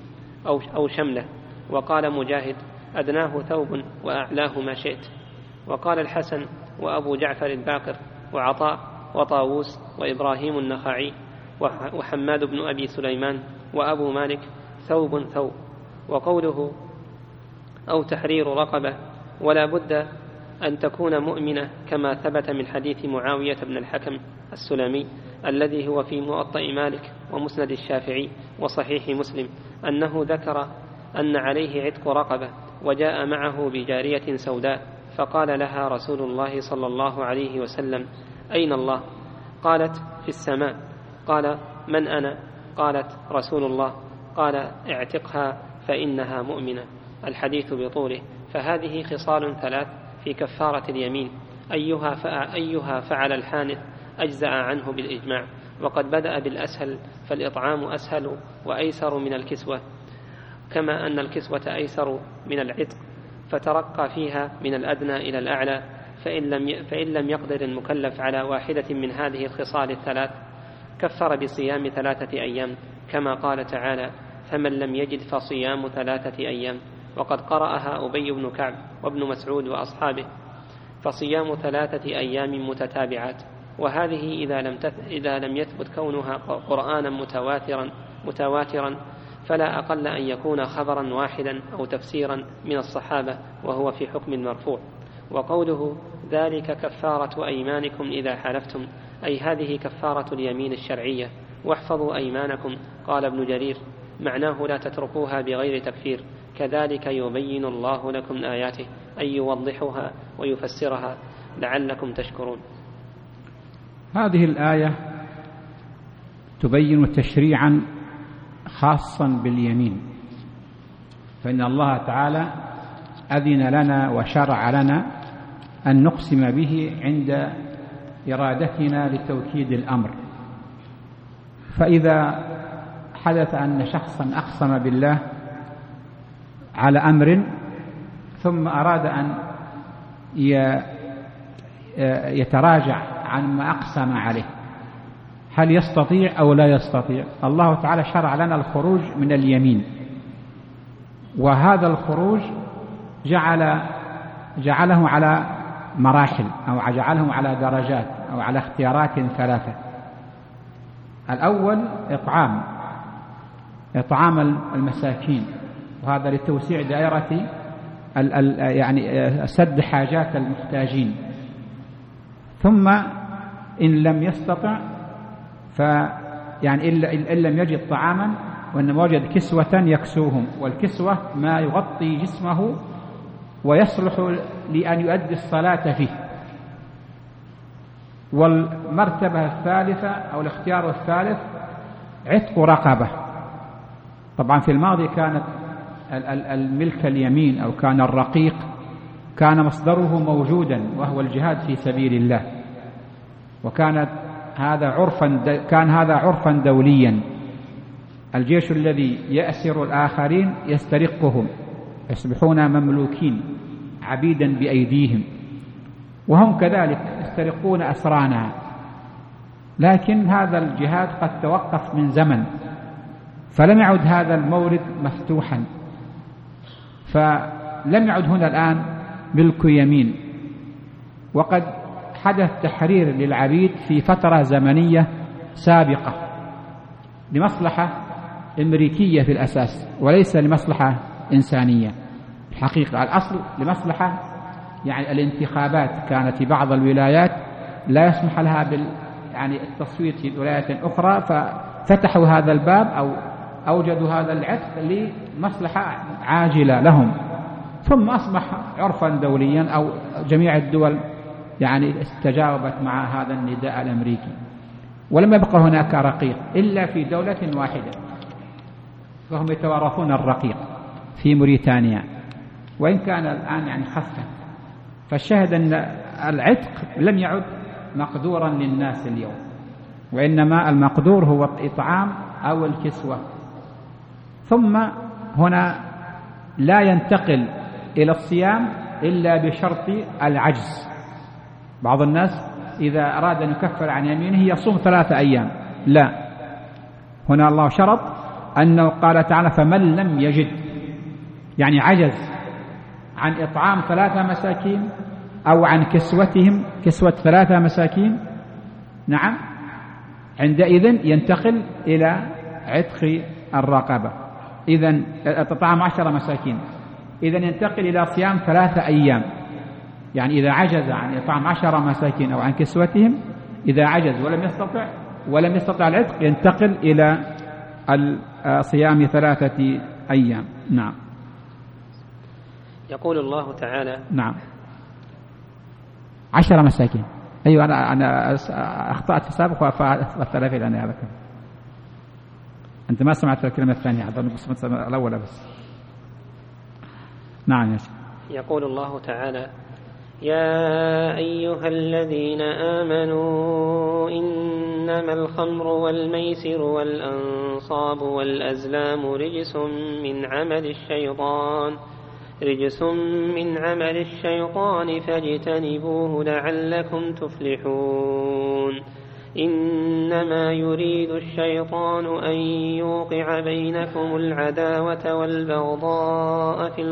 أو شملة. وقال مجاهد: أدناه ثوب وأعلاه ما شئت. وقال الحسن وأبو جعفر الباقر وعطاء وطاووس وإبراهيم النخعي وحماد بن أبي سليمان وأبو مالك: ثوب ثوب. وقوله أو تحرير رقبة ولا بد أن تكون مؤمنة، كما ثبت من حديث معاوية بن الحكم السلمي الذي هو في موطأ مالك ومسند الشافعي وصحيح مسلم أنه ذكر أن عليه عتق رقبة، وجاء معه بجارية سوداء، فقال لها رسول الله صلى الله عليه وسلم: أين الله؟ قالت: في السماء. قال: من أنا؟ قالت: رسول الله. قال: اعتقها فإنها مؤمنة. الحديث بطوله. فهذه خصال ثلاث في كفارة اليمين، أيها فعل الحانث أجزأ عنه بالإجماع، وقد بدأ بالأسهل، فالإطعام أسهل وأيسر من الكسوة، كما أن الكسوة أيسر من العتق، فترقى فيها من الأدنى إلى الأعلى. فإن لم يقدر المكلف على واحدة من هذه الخصال الثلاث كفر بصيام 3 أيام، كما قال تعالى: فمن لم يجد فصيام 3 أيام. وقد قرأها أبي بن كعب وابن مسعود وأصحابه: فصيام 3 أيام متتابعات. وهذه إذا لم يثبت كونها قرآنا متواترا فلا أقل أن يكون خبرا واحدا أو تفسيرا من الصحابة، وهو في حكم المرفوع. وقوله: ذلك كفارة أيمانكم إذا حلفتم، أي هذه كفارة اليمين الشرعية. واحفظوا أيمانكم، قال ابن جرير: معناه لا تتركوها بغير تكفير، كذلك يبين الله لكم آياته، أي يوضحها ويفسرها لعلكم تشكرون. هذه الآية تبين تشريعا خاصا باليمين، فإن الله تعالى أذن لنا وشرع لنا أن نقسم به عند إرادتنا لتوكيد الأمر. فإذا حدث أن شخصا أقسم بالله على أمر ثم أراد أن يتراجع عن ما أقسم عليه، هل يستطيع أو لا يستطيع؟ الله تعالى شرع لنا الخروج من اليمين، وهذا الخروج جعله على مراحل، أو جعله على درجات، أو على اختيارات 3. الأول إطعام المساكين، وهذا لتوسيع دائرة يعني سد حاجات المحتاجين. ثم إن لم يستطع يعني إن لم يجد طعاما وإنما وجد كسوة يكسوهم، والكسوة ما يغطي جسمه ويصلح لأن يؤدي الصلاة فيه. والمرتبة الثالثة أو الاختيار الثالث عتق رقبة. طبعا في الماضي كانت الملك اليمين أو كان الرقيق كان مصدره موجودا، وهو الجهاد في سبيل الله، وكان هذا عرفا دوليا. الجيش الذي يأسر الآخرين يسترقهم، يصبحون مملوكين عبيدا بأيديهم، وهم كذلك يسترقون أسرانا. لكن هذا الجهاد قد توقف من زمن، فلم يعد هذا المورد مفتوحا، فلم يعد هنا الآن ملك يمين. وقد حدث تحرير للعبيد في فترة زمنية سابقة لمصلحة أمريكية في الأساس، وليس لمصلحة إنسانية. الحقيقة الأصل لمصلحة، يعني الانتخابات كانت في بعض الولايات لا يسمح لها يعني التصويت في ولايات أخرى، ففتحوا هذا الباب أو أوجدوا هذا العتق لمصلحة عاجلة لهم، ثم أصبح عرفا دوليا، أو جميع الدول يعني استجابت مع هذا النداء الأمريكي. ولم يبقى هناك رقيق إلا في دولة واحدة، وهم يتوارثون الرقيق في موريتانيا، وإن كان الآن يعني خفت. فالشاهد أن العتق لم يعد مقدورا للناس اليوم، وإنما المقدور هو الإطعام أو الكسوة. ثم هنا لا ينتقل إلى الصيام إلا بشرط العجز. بعض الناس إذا أراد أن يكفر عن يمينه يصوم 3 أيام، لا، هنا الله شرط أنه قال تعالى فمن لم يجد، يعني عجز عن إطعام 3 مساكين أو عن كسوتهم، كسوة 3 مساكين، نعم، عندئذ ينتقل إلى عتق الرقبة. إذن إطعام 10 مساكين، إذن ينتقل إلى صيام 3 أيام. يعني إذا عجز عن إطعام 10 مساكين أو عن كسوتهم، إذا عجز ولم يستطع العتق، ينتقل إلى صيام 3 أيام. نعم. يقول الله تعالى نعم 10 مساكين. أيوة أنا أخطأت في السابق وأثر في الآن. أنت ما سمعت الكلمة الثانية، أظن بس الأولى بس. نعم يا شيخ. يقول الله تعالى يا أيها الذين آمنوا إنما الخمر والميسر والأنصاب والأزلام رجس من عمل الشيطان فاجتنبوه لعلكم تفلحون. إنما يريد الشيطان أن يوقع بينكم العداوة والبغضاء في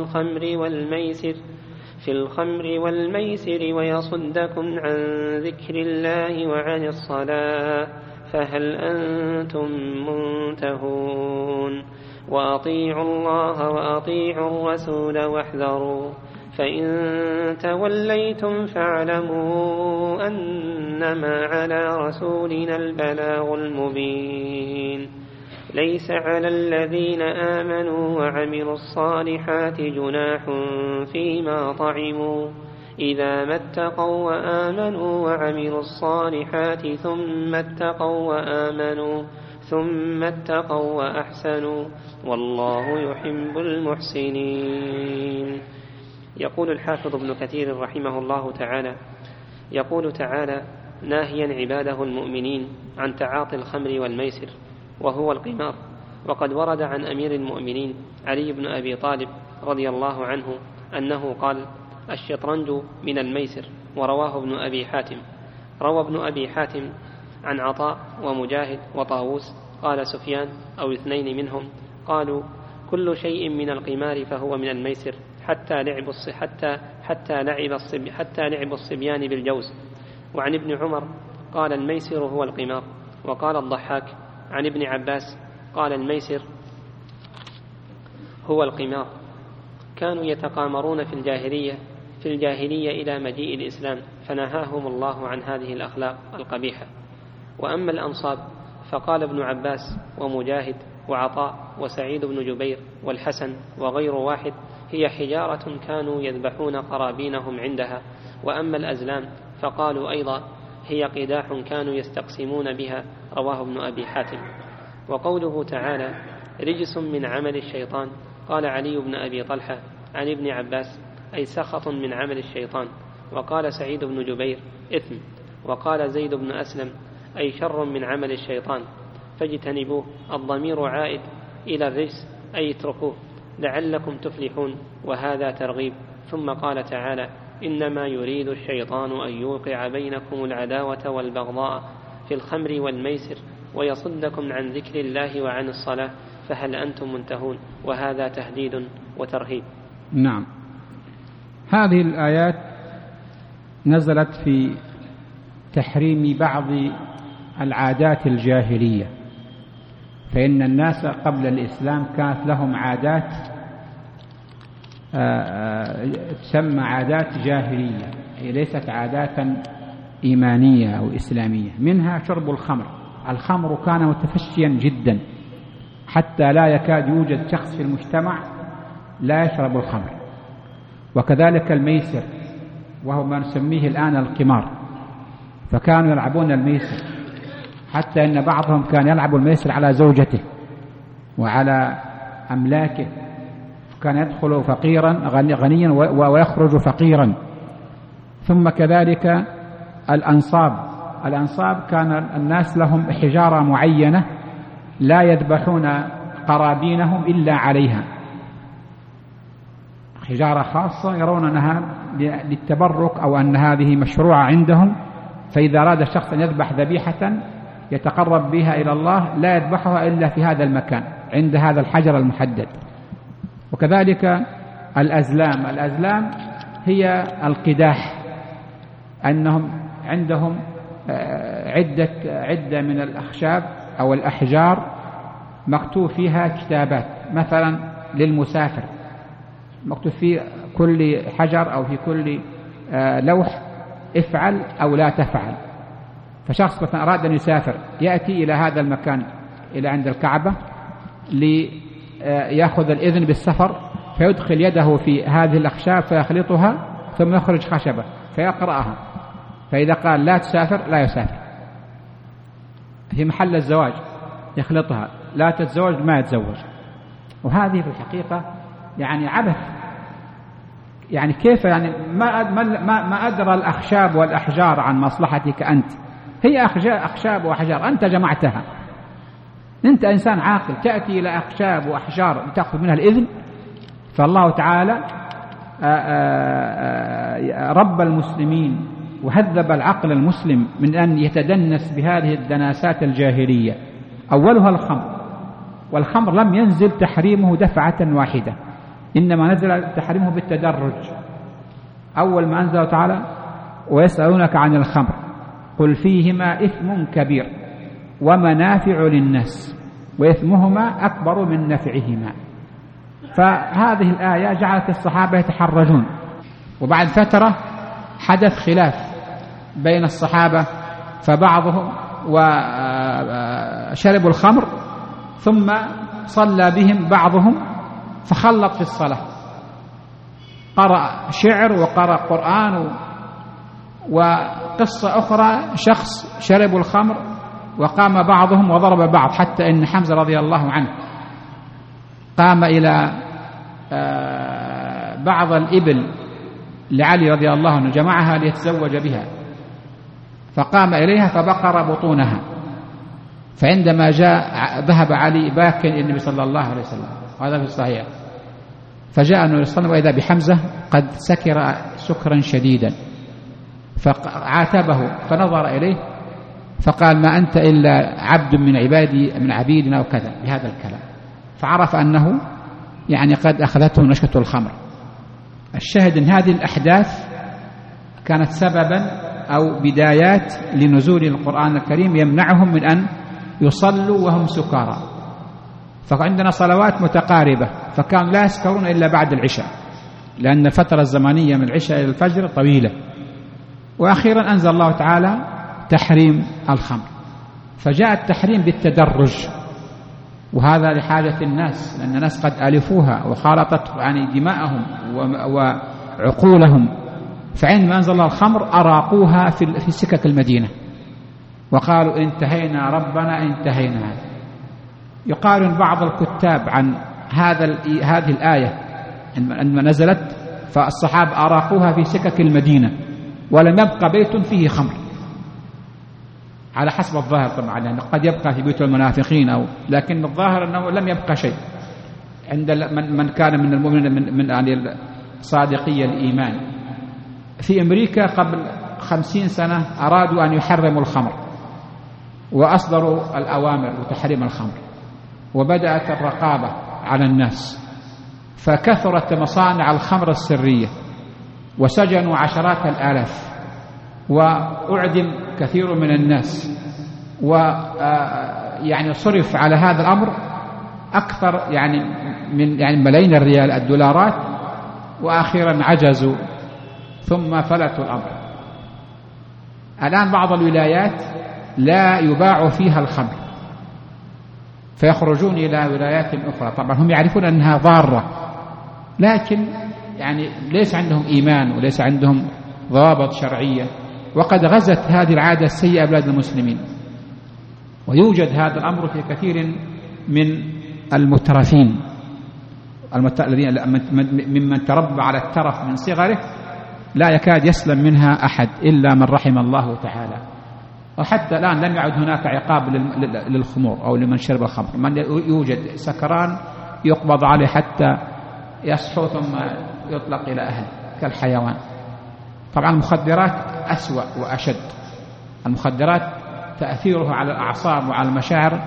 الخمر والميسر ويصدكم عن ذكر الله وعن الصلاة فهل أنتم منتهون. وأطيعوا الله وأطيعوا الرسول واحذروا فإن توليتم فاعلموا أنما على رسولنا البلاغ المبين. ليس على الذين آمنوا وعملوا الصالحات جناح فيما طعموا إذا ما اتقوا وآمنوا وعملوا الصالحات ثم اتقوا وأحسنوا والله يحب المحسنين. يقول الحافظ ابن كثير رحمه الله تعالى يقول تعالى ناهيا عباده المؤمنين عن تعاطي الخمر والميسر وهو القمار. وقد ورد عن أمير المؤمنين علي بن أبي طالب رضي الله عنه أنه قال الشطرنج من الميسر. ورواه ابن أبي حاتم. روى ابن أبي حاتم عن عطاء ومجاهد وطاووس قال سفيان أو 2 منهم قالوا كل شيء من القمار فهو من الميسر حتى لعب الصبيان بالجوز. وعن ابن عمر قال الميسر هو القمار. وقال الضحاك عن ابن عباس قال الميسر هو القمار. كانوا يتقامرون في الجاهلية إلى مجيء الإسلام فنهاهم الله عن هذه الأخلاق القبيحة. وأما الأنصاب فقال ابن عباس ومجاهد وعطاء وسعيد بن جبير والحسن وغير واحد هي حجارة كانوا يذبحون قرابينهم عندها. وأما الأزلام فقالوا أيضا هي قداح كانوا يستقسمون بها. رواه ابن أبي حاتم. وقوله تعالى رجس من عمل الشيطان قال علي بن أبي طلحة عن ابن عباس أي سخط من عمل الشيطان. وقال سعيد بن جبير إثم. وقال زيد بن أسلم أي شر من عمل الشيطان فاجتنبوه. الضمير عائد إلى الرجس أي اتركوه لعلكم تفلحون وهذا ترغيب. ثم قال تعالى إنما يريد الشيطان أن يوقع بينكم العداوة والبغضاء في الخمر والميسر ويصدكم عن ذكر الله وعن الصلاة فهل أنتم منتهون. وهذا تهديد وترهيب. نعم. هذه الآيات نزلت في تحريم بعض العادات الجاهلية. فإن الناس قبل الإسلام كانت لهم عادات تسمى عادات جاهلية، هي ليست عادات إيمانية أو إسلامية. منها شرب الخمر. الخمر كان متفشيا جدا حتى لا يكاد يوجد شخص في المجتمع لا يشرب الخمر. وكذلك الميسر وهو ما نسميه الآن القمار، فكانوا يلعبون الميسر حتى إن بعضهم كان يلعب الميسر على زوجته وعلى أملاكه، كان يدخل فقيرا غنيا ويخرج فقيرا. ثم كذلك الأنصاب كان الناس لهم حجارة معينة لا يذبحون قرابينهم إلا عليها، حجارة خاصة يرون أنها للتبرك أو أن هذه مشروعة عندهم. فإذا أراد الشخص أن يذبح ذبيحة يتقرب بها إلى الله لا يذبحها إلا في هذا المكان، عند هذا الحجر المحدد. وكذلك الأزلام هي القداح، أنهم عندهم عدة من الأخشاب أو الأحجار مكتوب فيها كتابات، مثلا للمسافر مكتوب في كل حجر أو في كل لوح افعل أو لا تفعل. فشخص مثلا أراد أن يسافر يأتي إلى هذا المكان إلى عند الكعبة ليأخذ الإذن بالسفر، فيدخل يده في هذه الأخشاب فيخلطها ثم يخرج خشبة فيقرأها، فإذا قال لا تسافر لا يسافر. في محل الزواج يخلطها، لا تتزوج ما يتزوج. وهذه في الحقيقة يعني عبث، يعني كيف يعني ما أدرى الأخشاب والأحجار عن مصلحتك أنت، هي أخشاب وأحجار أنت جمعتها، أنت إنسان عاقل تأتي إلى أخشاب وأحجار لتأخذ منها الإذن. فالله تعالى رب المسلمين وهذب العقل المسلم من أن يتدنس بهذه الدناسات الجاهلية. أولها الخمر، والخمر لم ينزل تحريمه دفعة واحدة، إنما نزل تحريمه بالتدرج. أول ما أنزل تعالى ويسألونك عن الخمر قل فيهما إثم كبير ومنافع للناس وإثمهما أكبر من نفعهما. فهذه الآية جعلت الصحابة يتحرجون. وبعد فترة حدث خلاف بين الصحابة، فبعضهم وشربوا الخمر ثم صلى بهم بعضهم فخلط في الصلاة، قرأ شعر وقرأ قرآن. وقصة أخرى شخص شربوا الخمر وقام بعضهم وضرب بعض، حتى إن حمزة رضي الله عنه قام إلى بعض الإبل لعلي رضي الله عنه جمعها ليتزوج بها، فقام إليها فبقر بطونها. فعندما جاء ذهب علي باكٍ إلى النبي صلى الله عليه وسلم، وهذا في الصحيح، فجاء النبي صلى الله عليه وسلم وإذا بحمزة قد سكر سكرا شديدا، فعاتبه فنظر إليه فقال ما أنت إلا عبد من عبادي من عبيدنا وكذا بهذا الكلام، فعرف أنه يعني قد أخذته نشكة الخمر. الشاهد أن هذه الأحداث كانت سببا أو بدايات لنزول القرآن الكريم يمنعهم من أن يصلوا وهم سكارى. فعندنا صلوات متقاربة فكانوا لا يسكرون إلا بعد العشاء، لأن الفترة الزمنية من العشاء إلى الفجر طويلة. وأخيرا أنزل الله تعالى تحريم الخمر، فجاء التحريم بالتدرج، وهذا لحاجة الناس، لأن الناس قد ألفوها وخالطت يعني دماءهم وعقولهم. فعندما أنزل الله الخمر أراقوها في سكك المدينة وقالوا انتهينا ربنا انتهينا. يقارن بعض الكتاب عن هذه الآية عندما نزلت، فالصحابة أراقوها في سكك المدينة ولم يبقى بيت فيه خمر، على حسب الظاهر طبعا، يعني قد يبقى في بيوت المنافقين لكن الظاهر أنه لم يبقى شيء عند من كان من المؤمنين من يعني صادقي الإيمان. في أمريكا قبل 50 سنة أرادوا أن يحرموا الخمر وأصدروا الأوامر بتحريم الخمر، وبدأت الرقابة على الناس، فكثرت مصانع الخمر السرية وسجنوا عشرات الآلاف وأعدم كثير من الناس، ويعني صرف على هذا الأمر أكثر يعني من ملايين الريال الدولارات، وأخيرا عجزوا ثم فلتوا الأمر. الآن بعض الولايات لا يباع فيها الخمر فيخرجون إلى ولايات أخرى، طبعا هم يعرفون أنها ضارة، لكن يعني ليس عندهم إيمان وليس عندهم ضوابط شرعية، وقد غزت هذه العادة السيئة بلاد المسلمين. ويوجد هذا الأمر في كثير من المترفين الذين ممن تربى على الترف من صغره، لا يكاد يسلم منها أحد إلا من رحم الله تعالى. وحتى الآن لم يعد هناك عقاب للخمور أو لمن شرب الخمر، من يوجد سكران يقبض عليه حتى يصحو ثم يطلق إلى أهله كالحيوان. طبعا المخدرات أسوأ وأشد، المخدرات تأثيرها على الأعصاب وعلى المشاعر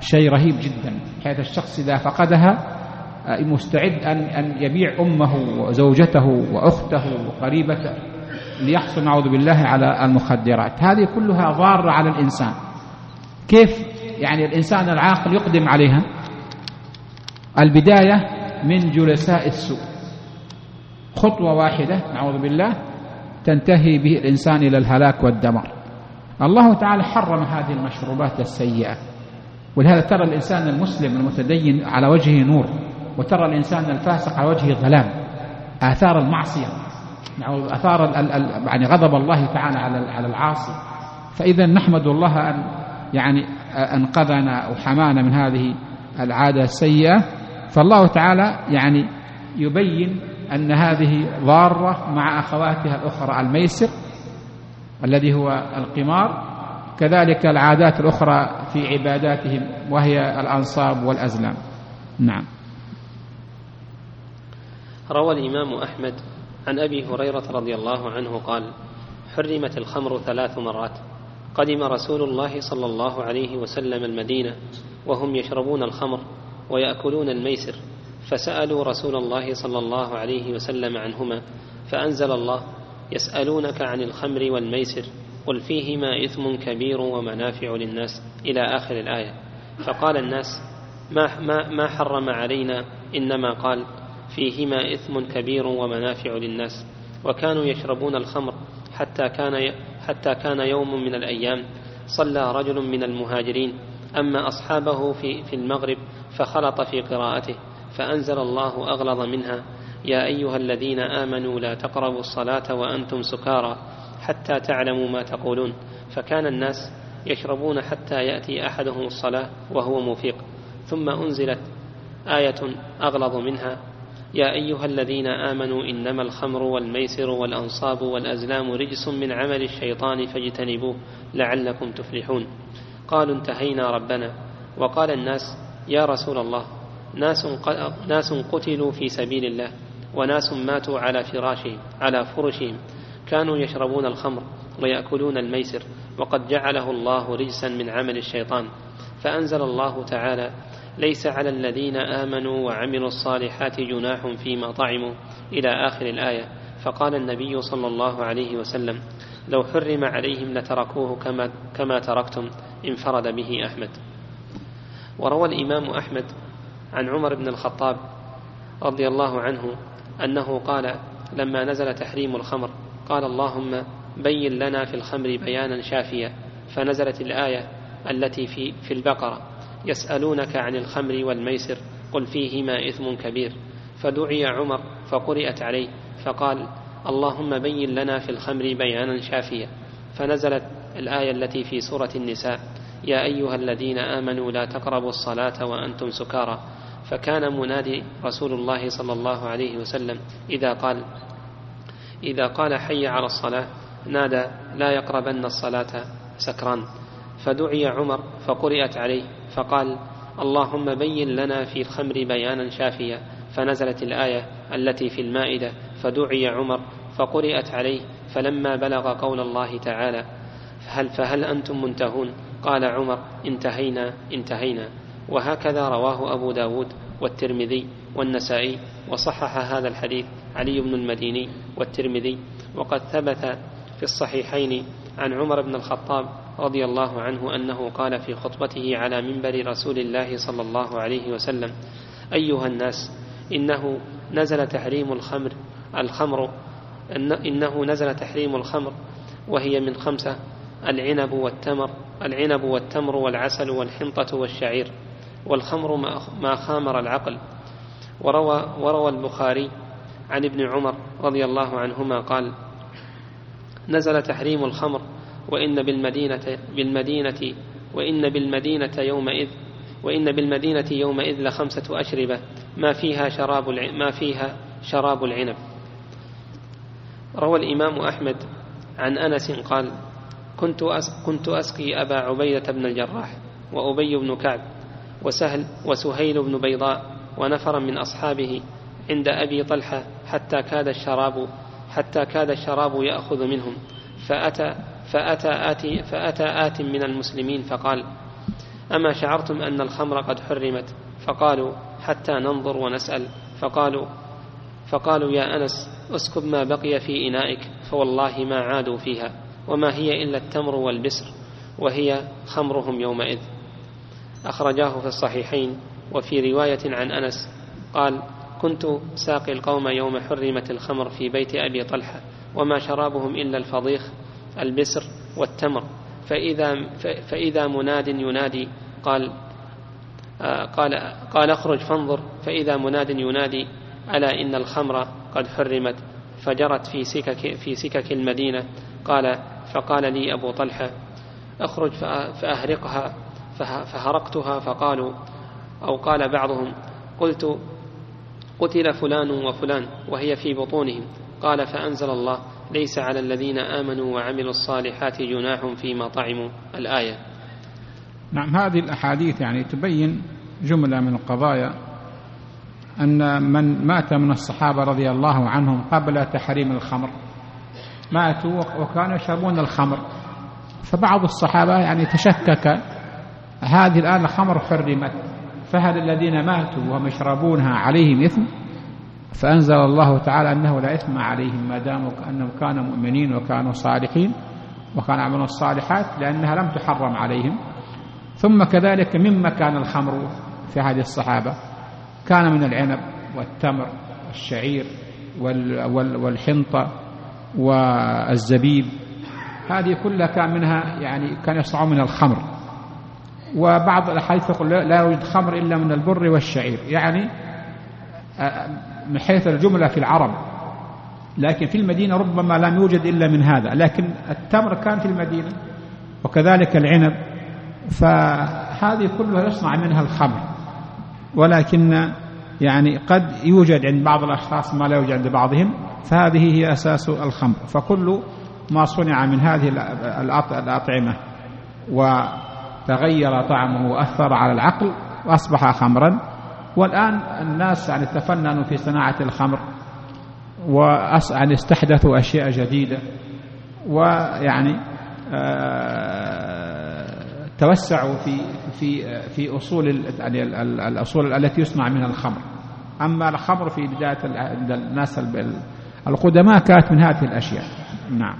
شيء رهيب جدا، حيث الشخص إذا فقدها مستعد أن يبيع أمه وزوجته وأخته وقريبته ليحصل نعوذ بالله على المخدرات. هذه كلها ضارة على الإنسان. كيف يعني الإنسان العاقل يقدم عليها؟ البداية من جلساء السوء، خطوة واحدة نعوذ بالله تنتهي به الإنسان إلى الهلاك والدمار. الله تعالى حرم هذه المشروبات السيئة، ولهذا ترى الإنسان المسلم المتدين على وجهه نور، وترى الإنسان الفاسق على وجهه ظلام، آثار المعصية، آثار يعني غضب الله تعالى على العاصي. فإذا نحمد الله أن يعني أنقذنا وحمانا من هذه العادة السيئة. فالله تعالى يعني يبين أن هذه ضارة مع أخواتها الأخرى، الميسر الذي هو القمار، كذلك العادات الأخرى في عباداتهم وهي الأنصاب والأزلام. نعم. روى الإمام أحمد عن أبي هريرة رضي الله عنه قال: حرمت الخمر 3 مرات. قدم رسول الله صلى الله عليه وسلم المدينة وهم يشربون الخمر ويأكلون الميسر، فسألوا رسول الله صلى الله عليه وسلم عنهما، فأنزل الله: يسألونك عن الخمر والميسر قل فيهما إثم كبير ومنافع للناس، إلى آخر الآية. فقال الناس: ما حرم علينا، إنما قال فيهما إثم كبير ومنافع للناس. وكانوا يشربون الخمر حتى كان يوم من الأيام صلى رجل من المهاجرين أما أصحابه في المغرب فخلط في قراءته، فأنزل الله أغلظ منها: يا أيها الذين آمنوا لا تقربوا الصلاة وأنتم سكارى حتى تعلموا ما تقولون. فكان الناس يشربون حتى يأتي أحدهم الصلاة وهو مفيق، ثم أنزلت آية أغلظ منها: يا أيها الذين آمنوا إنما الخمر والميسر والأنصاب والأزلام رجس من عمل الشيطان فاجتنبوه لعلكم تفلحون. قالوا: انتهينا ربنا. وقال الناس: يا رسول الله، ناس قتلوا في سبيل الله، وناس ماتوا على فرشهم، كانوا يشربون الخمر ويأكلون الميسر، وقد جعله الله رجسا من عمل الشيطان. فأنزل الله تعالى: ليس على الذين آمنوا وعملوا الصالحات جناح فيما طعموا، إلى آخر الآية. فقال النبي صلى الله عليه وسلم: لو حرم عليهم لتركوه كما تركتم. انفرد به أحمد. وروى الإمام أحمد عن عمر بن الخطاب رضي الله عنه أنه قال لما نزل تحريم الخمر: قال اللهم بين لنا في الخمر بيانا شافيا، فنزلت الآية التي في البقرة: يسألونك عن الخمر والميسر قل فيهما إثم كبير. فدعي عمر فقرئت عليه فقال: اللهم بين لنا في الخمر بيانا شافيا. فنزلت الآية التي في سورة النساء: يا أيها الذين آمنوا لا تقربوا الصلاة وأنتم سكارى. فكان منادي رسول الله صلى الله عليه وسلم إذا قال حي على الصلاة نادى: لا يقربن الصلاة سكران. فدعي عمر فقرئت عليه فقال: اللهم بين لنا في الخمر بيانا شافيا. فنزلت الآية التي في المائدة: فدعي عمر فقرئت عليه فلما بلغ قول الله تعالى: فهل أنتم منتهون؟ قال عمر: انتهينا. وهكذا رواه أبو داود والترمذي والنسائي، وصحح هذا الحديث علي بن المديني والترمذي. وقد ثبت في الصحيحين عن عمر بن الخطاب رضي الله عنه أنه قال في خطبته على منبر رسول الله صلى الله عليه وسلم: أيها الناس، إنه نزل تحريم الخمر وهي من 5: العنب والتمر والعسل والحنطة والشعير، والخمر ما خامر العقل. وروى البخاري عن ابن عمر رضي الله عنهما قال: نزل تحريم الخمر وإن بالمدينة يومئذ ل5 أشربة ما فيها شراب العنب. روى الإمام أحمد عن أنس قال: كنت أسقي أبا عبيدة بن الجراح وأبي بن كعب وسهيل بن بيضاء ونفرا من أصحابه عند أبي طلحة حتى كاد الشراب يأخذ منهم، فأتى آت من المسلمين فقال: أما شعرتم أن الخمر قد حرمت؟ فقالوا حتى ننظر ونسأل. فقالوا يا أنس اسكب ما بقي في إنائك، فوالله ما عادوا فيها، وما هي إلا التمر والبسر، وهي خمرهم يومئذ. أخرجاه في الصحيحين. وفي رواية عن أنس قال كنت ساقي القوم يوم حرمت الخمر في بيت أبي طلحة، وما شرابهم إلا الفضيخ البسر والتمر، فإذا مناد ينادي قال اخرج فانظر، فإذا مناد ينادي ألا إن الخمر قد حرمت، فجرت في سكك المدينة. فقال لي أبو طلحة اخرج فأهرقها، فهرقتها. فقالوا أو قال بعضهم قلت قتل فلان وفلان وهي في بطونهم. قال فأنزل الله ليس على الذين آمنوا وعملوا الصالحات جناح فيما طعموا، الآية. نعم، هذه الأحاديث يعني تبين جملة من القضايا، أن من مات من الصحابة رضي الله عنهم قبل تحريم الخمر ماتوا وكانوا يشربون الخمر، فبعض الصحابة يعني تشكك هذه الآن الخمر حرمت، فهل الذين ماتوا وهم يشربونها عليهم إثم؟ فأنزل الله تعالى أنه لا إثم عليهم ما داموا أنهم كانوا مؤمنين وكانوا صالحين وكانوا يعملون الصالحات، لأنها لم تحرم عليهم. ثم كذلك مما كان الخمر في هذه الصحابة كان من العنب والتمر والشعير والحنطة والزبيب، هذه كلها كان منها يعني كان يصنعون من الخمر. وبعض الأحاديث يقول لا يوجد خمر إلا من البر والشعير، يعني من حيث الجملة في العرب، لكن في المدينة ربما لم يوجد إلا من هذا، لكن التمر كان في المدينة وكذلك العنب، فهذه كلها يصنع منها الخمر، ولكن يعني قد يوجد عند بعض الأشخاص ما لا يوجد عند بعضهم، فهذه هي أساس الخمر. فكل ما صنع من هذه الأطعمة وتغير طعمه وأثر على العقل وأصبح خمرا. والآن الناس يعني تفننوا في صناعة الخمر ويعني استحدثوا أشياء جديدة، ويعني توسعوا في أصول يعني الأصول التي يصنع منها الخمر. أما الخمر في بداية الناس القدماء كانت من هذه الأشياء. نعم.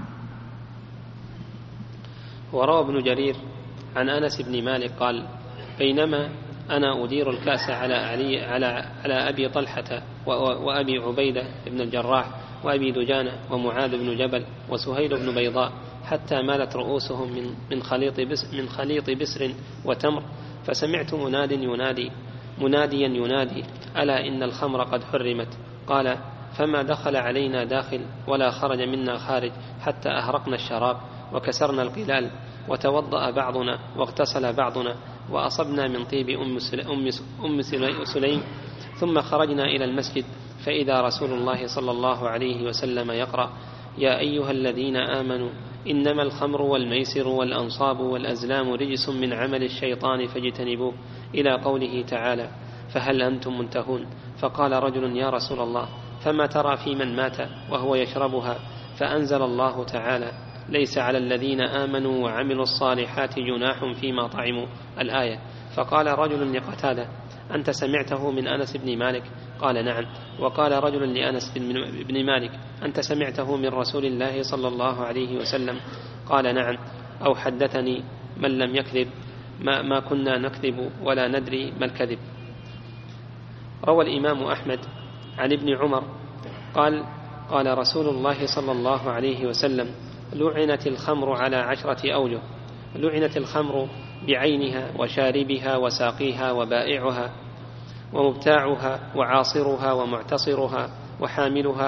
وروى ابن جرير عن أنس بن مالك قال بينما أنا أدير الكأس على أبي طلحة وأبي عبيدة بن الجراح وأبي دجانة ومعاذ بن جبل وسهيل بن بيضاء حتى مالت رؤوسهم من خليط بسر وتمر، فسمعت مناديا ينادي ألا إن الخمر قد حرمت. قال فما دخل علينا داخل ولا خرج منا خارج حتى أهرقنا الشراب وكسرنا القلال، وتوضأ بعضنا واغتسل بعضنا، وأصبنا من طيب أم سليم، ثم خرجنا إلى المسجد فإذا رسول الله صلى الله عليه وسلم يقرأ يا أيها الذين آمنوا إنما الخمر والميسر والأنصاب والأزلام رجس من عمل الشيطان فاجتنبوه، إلى قوله تعالى فهل أنتم منتهون؟ فقال رجل يا رسول الله فما ترى في من مات وهو يشربها؟ فأنزل الله تعالى ليس على الذين آمنوا وعملوا الصالحات جناح فيما طعموا، الآية. فقال رجل لقتادة أنت سمعته من أنس بن مالك؟ قال نعم. وقال رجل لأنس بن مالك أنت سمعته من رسول الله صلى الله عليه وسلم؟ قال نعم، أو حدثني من لم يكذب ما كنا نكذب ولا ندري ما الكذب. روى الإمام أحمد عن ابن عمر قال رسول الله صلى الله عليه وسلم لعنت الخمر على 10 أوجه: لعنت الخمر بعينها وشاربها وساقيها وبائعها ومبتاعها وعاصرها ومعتصرها وحاملها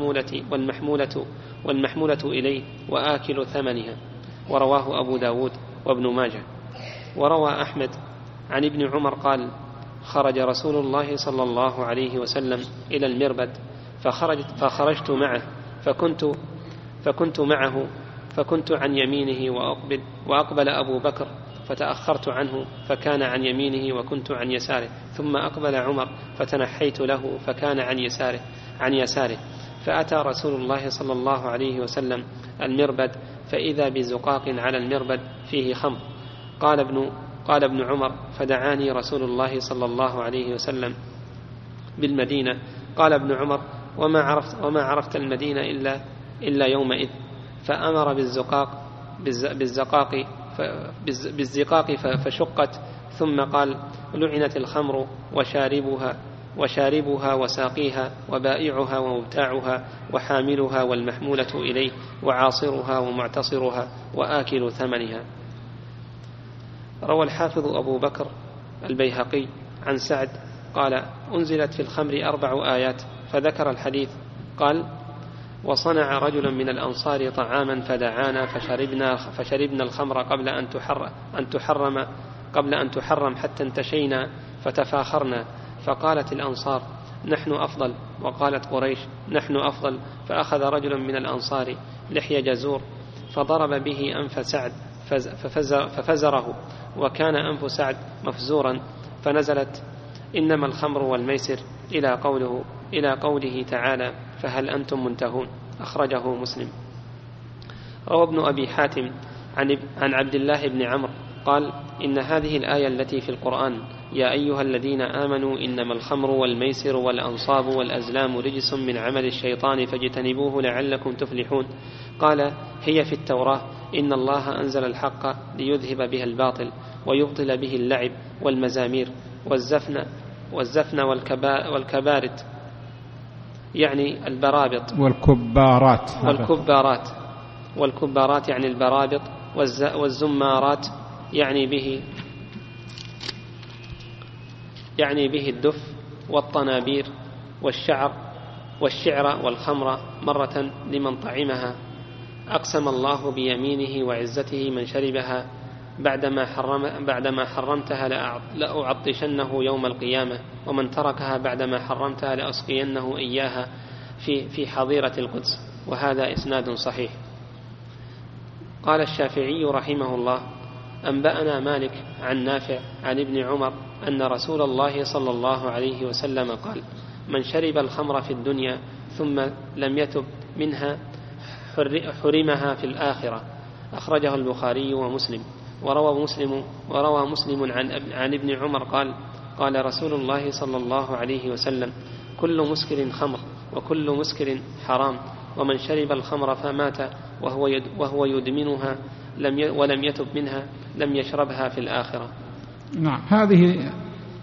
والمحمولة إليه وآكل ثمنها. ورواه أبو داود وابن ماجه. وروى أحمد عن ابن عمر قال خرج رسول الله صلى الله عليه وسلم إلى المربد فخرجت معه فكنت عن يمينه وأقبل أبو بكر فتأخرت عنه فكان عن يمينه وكنت عن يساره، ثم أقبل عمر فتنحيت له فكان عن يساره. فأتى رسول الله صلى الله عليه وسلم المربد فإذا بزقاق على المربد فيه خمر. قال ابن عمر: فدعاني رسول الله صلى الله عليه وسلم بالمدينة. قال ابن عمر: وما عرفت المدينة إلا يومئذ. فأمر بالزقاق فشقت، ثم قال: لعنت الخمر وشاربها وساقيها وبائعها ومبتاعها وحاملها والمحمولة إليه وعاصرها ومعتصرها وآكل ثمنها. روى الحافظ أبو بكر البيهقي عن سعد قال: أنزلت في الخمر 4 آيات، فذكر الحديث. قال: وصنع رجل من الأنصار طعاما فدعانا فشربنا الخمر قبل أن تحرم حتى انتشينا فتفاخرنا، فقالت الأنصار: نحن أفضل، وقالت قريش: نحن أفضل. فأخذ رجل من الأنصار لحي جزور فضرب به أنف سعد ففزره، وكان أنف سعد مفزورا، فنزلت: إنما الخمر والميسر إلى قوله تعالى: فهل أنتم منتهون. أخرجه مسلم. روى ابن أبي حاتم عن عبد الله بن عمرو قال: إن هذه الآية التي في القرآن: يا أيها الذين آمنوا إنما الخمر والميسر والأنصاب والأزلام رجس من عمل الشيطان فاجتنبوه لعلكم تفلحون، قال: هي في التوراة: إن الله أنزل الحق ليذهب بها الباطل ويبطل به اللعب والمزامير والزفن والكبارت، يعني البرابط، والكبارات يعني البرابط، والزمارات يعني به الدف والطنابير والشعر والخمر مرة لمن طعمها. أقسم الله بيمينه وعزته: من شربها بعدما حرمتها لأعطشنه يوم القيامة، ومن تركها بعدما حرمتها لأسقينه إياها في حظيرة القدس. وهذا إسناد صحيح. قال الشافعي رحمه الله: أنبأنا مالك عن نافع عن ابن عمر أن رسول الله صلى الله عليه وسلم قال: من شرب الخمر في الدنيا ثم لم يتب منها حرمها في الآخرة. أخرجه البخاري ومسلم. وروى مسلم عن ابن عمر قال رسول الله صلى الله عليه وسلم: كل مسكر خمر وكل مسكر حرام، ومن شرب الخمر فمات وهو يدمنها ولم يتب منها لم يشربها في الآخرة. نعم. هذه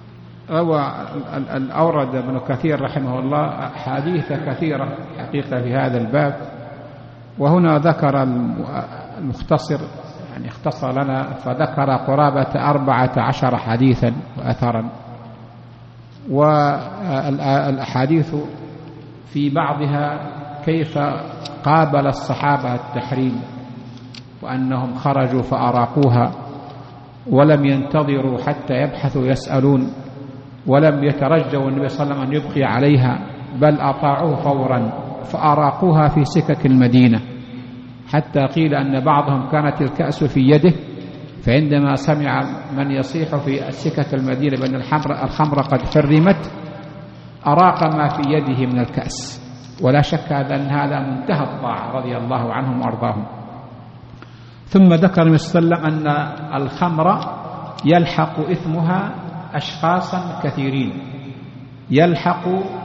أورد ابن كثير رحمه الله أحاديث كثيرة حقيقة في هذا الباب، وهنا ذكر المختصر يعني اختصر لنا فذكر قرابة 14 حديثا وأثرا، والأحاديث في بعضها كيف قابل الصحابة التحريم، وأنهم خرجوا فأراقوها ولم ينتظروا حتى يبحثوا يسألون، ولم يترجوا النبي صلى الله عليه وسلم أن يبقي عليها، بل أطاعوه فورا فأراقوها في سكك المدينة، حتى قيل أن بعضهم كانت الكأس في يده، فعندما سمع من يصيح في سكك المدينة بأن الخمر قد حرمت أراق ما في يده من الكأس. ولا شك أن هذا منتهى الطاعة رضي الله عنهم وأرضاهم. ثم ذكر النبي صلى الله عليه وسلم أن الخمر يلحق إثمها أشخاصا كثيرين، يلحق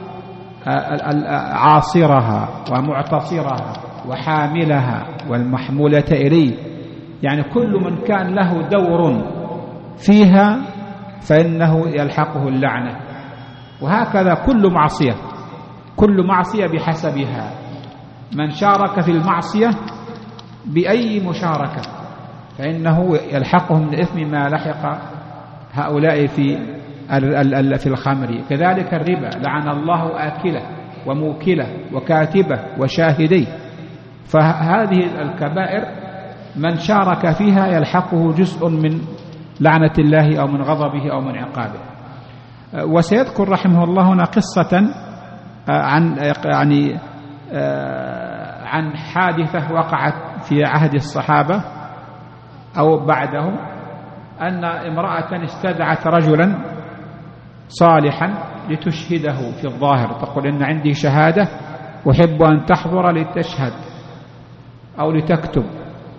عاصرها ومعتصرها وحاملها والمحمولة إليه، يعني كل من كان له دور فيها فإنه يلحقه اللعنة. وهكذا كل معصية بحسبها، من شارك في المعصية بأي مشاركة فإنه يلحقه من الإثم ما لحق هؤلاء في الخمر. كذلك الربا لعن الله آكله وموكله وكاتبه وشاهديه. فهذه الكبائر من شارك فيها يلحقه جزء من لعنة الله أو من غضبه أو من عقابه. وسيذكر رحمه الله هنا قصة عن حادثة وقعت في عهد الصحابة أو بعدهم، أن امرأة استدعت رجلا صالحا لتشهده في الظاهر، تقول إن عندي شهادة أحب أن تحضر لتشهد أو لتكتب،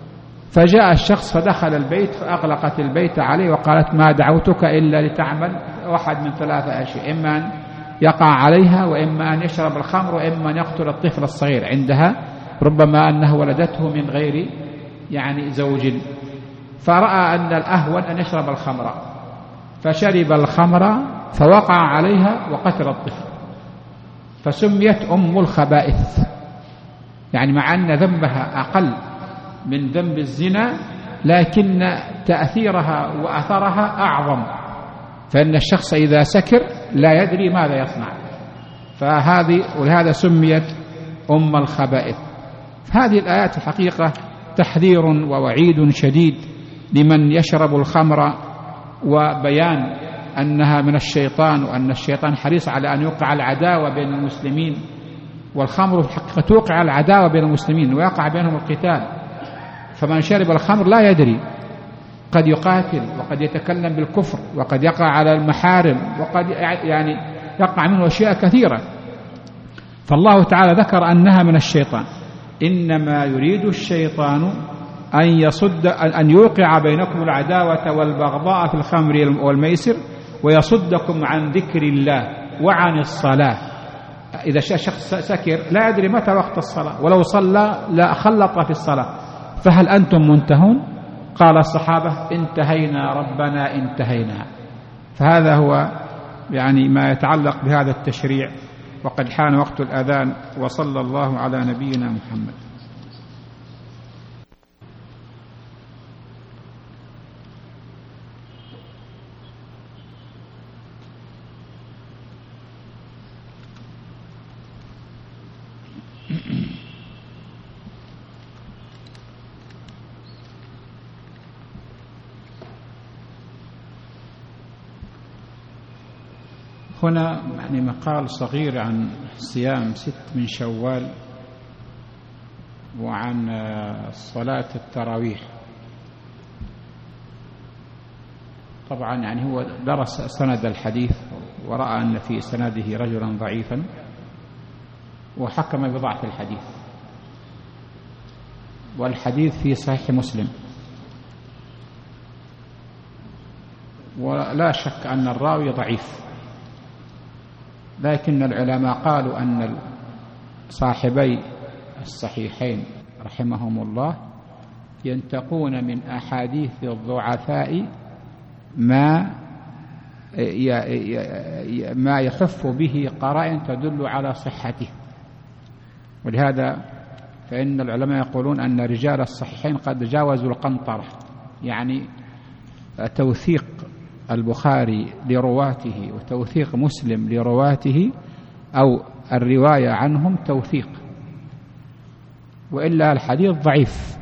فجاء الشخص فدخل البيت فأغلقت البيت عليه وقالت ما دعوتك إلا لتعمل واحد من 3 أشياء، إما أن يقع عليها، وإما أن يشرب الخمر، وإما أن يقتل الطفل الصغير عندها، ربما أنه ولدته من غير يعني زوج. فرأى أن الأهون أن يشرب الخمر، فشرب الخمر فوقع عليها وقتل الطفل، فسميت أم الخبائث، يعني مع أن ذنبها أقل من ذنب الزنا لكن تأثيرها وأثرها أعظم، فإن الشخص إذا سكر لا يدري ماذا يصنع، ولهذا سميت أم الخبائث. هذه الآيات الحقيقة تحذير ووعيد شديد لمن يشرب الخمر، وبيان أنها من الشيطان، وأن الشيطان حريص على أن يوقع العداوة بين المسلمين، والخمر الحقيقة توقع العداوة بين المسلمين ويقع بينهم القتال. فمن شرب الخمر لا يدري، قد يقاتل، وقد يتكلم بالكفر، وقد يقع على المحارم، وقد يعني يقع منه أشياء كثيرة. فالله تعالى ذكر أنها من الشيطان. إنما يريد الشيطان أن يوقع بينكم العداوة والبغضاء في الخمر والميسر ويصدكم عن ذكر الله وعن الصلاة. إذا شخص سكر لا يدري متى وقت الصلاة، ولو صلى لا خلط في الصلاة. فهل أنتم منتهون؟ قال الصحابة انتهينا ربنا انتهينا. فهذا هو يعني ما يتعلق بهذا التشريع. وقد حان وقت الأذان، وصلى الله على نبينا محمد. هنا يعني مقال صغير عن صيام 6 من شوال، وعن صلاة التراويح. طبعا يعني هو درس سند الحديث ورأى أن في سنده رجلا ضعيفا، وحكم بضعف الحديث، والحديث في صحيح مسلم، ولا شك أن الراوي ضعيف. لكن العلماء قالوا أن صاحبي الصحيحين رحمهم الله ينتقون من أحاديث الضعفاء ما يحف به قرائن تدل على صحته. ولهذا فإن العلماء يقولون أن رجال الصحيحين قد جاوزوا القنطرة، يعني توثيق البخاري لرواته وتوثيق مسلم لرواته، أو الرواية عنهم توثيق، وإلا الحديث ضعيف،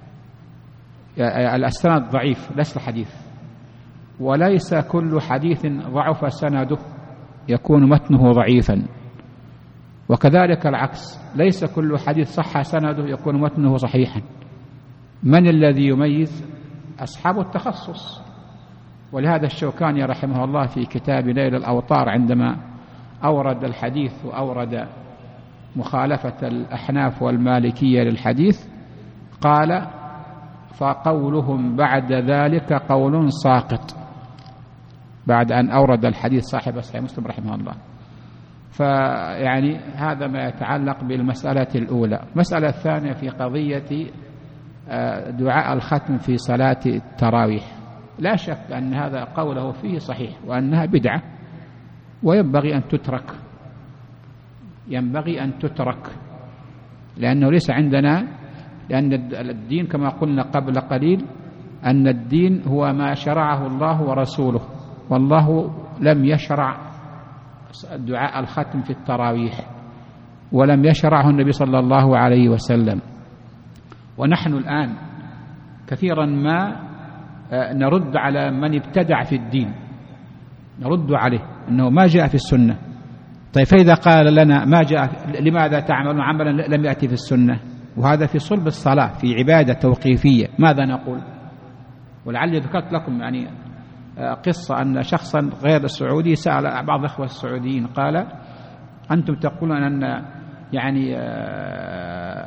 الأسناد ضعيف ليس الحديث. وليس كل حديث ضعف سنده يكون متنه ضعيفا، وكذلك العكس، ليس كل حديث صح سنده يكون متنه صحيحا. من الذي يميز؟ أصحاب التخصص. ولهذا الشوكاني رحمه الله في كتاب نيل الأوطار عندما أورد الحديث وأورد مخالفة الأحناف والمالكية للحديث قال: فقولهم بعد ذلك قول ساقط، بعد أن أورد الحديث صاحب صحيح مسلم رحمه الله. فيعني هذا ما يتعلق بالمسألة الأولى. المسألة الثانية في قضية دعاء الختم في صلاة التراويح، لا شك أن هذا قوله فيه صحيح، وأنها بدعة وينبغي أن تترك، ينبغي أن تترك، لأنه ليس عندنا، لأن الدين كما قلنا قبل قليل أن الدين هو ما شرعه الله ورسوله، والله لم يشرع دعاء الختم في التراويح، ولم يشرعه النبي صلى الله عليه وسلم. ونحن الآن كثيرا ما نرد على من ابتدع في الدين، نرد عليه أنه ما جاء في السنة. طيب فإذا قال لنا ما جاء، لماذا تعملون عملا لم يأتي في السنة؟ وهذا في صلب الصلاة، في عبادة توقيفية، ماذا نقول؟ ولعلي ذكرت لكم يعني قصة أن شخصا غير السعودي سأل بعض الأخوة السعوديين قال: أنتم تقولون أن يعني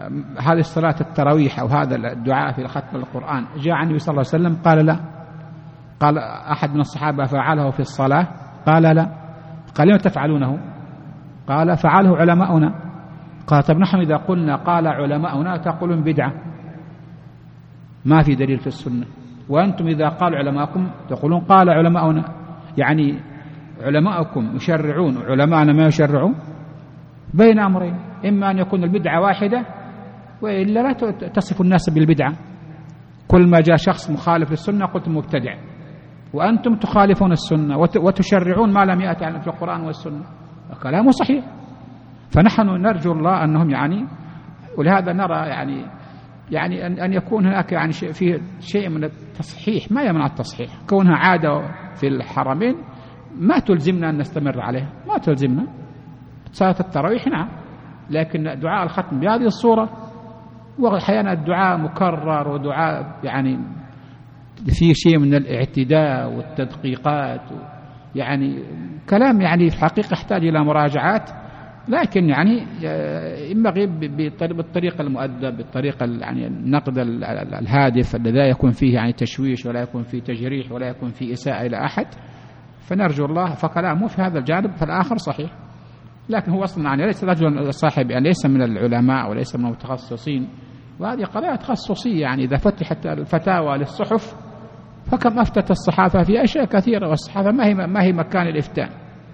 هذه الصلاة التراويح أو هذا الدعاء في ختم القرآن جاء عن النبي صلى الله عليه وسلم؟ قال لا. قال أحد من الصحابة فعله في الصلاة؟ قال لا. قال لما تفعلونه؟ قال فعله علماؤنا. قال طب نحن إذا قلنا قال علماؤنا تقولون بدعة، ما في دليل في السنة، وأنتم إذا قال علماءكم تقولون قال علماؤنا، يعني علماءكم يشرعون وعلماءنا ما يشرعون. بين أمرين، إما أن يكون البدعة واحدة وإلا لا تصف الناس بالبدعة. كل ما جاء شخص مخالف للسنة قلت مبتدع، وأنتم تخالفون السنة وتشرعون ما لم يأتي في القرآن والسنة. كلامه صحيح. فنحن نرجو الله أنهم يعني، ولهذا نرى يعني أن يكون هناك يعني في شيء من التصحيح، ما يمنع التصحيح. كونها عادة في الحرمين ما تلزمنا أن نستمر عليها، ما تلزمنا. صلاة التراويح نعم، لكن دعاء الختم بهذه الصورة، وأحيانا الدعاء مكرر ودعاء يعني فيه شيء من الاعتداء والتدقيقات، يعني كلام يعني في الحقيقة يحتاج إلى مراجعات، لكن يعني ينبغي بالطريقة المؤدبة، بالطريقة يعني النقد الهادف الذي لا يكون فيه يعني تشويش ولا يكون فيه تجريح ولا يكون فيه إساءة إلى أحد. فنرجو الله، فكلامه في هذا الجانب فالآخر صحيح، لكن هو أصلا يعني ليس رجل صاحب، يعني ليس من العلماء وليس من المتخصصين، وهذه قضايا تخصصية. يعني إذا فتحت الفتاوى للصحف فكم أفتت الصحافة في أشياء كثيرة، والصحافة ما هي مكان الإفتاء.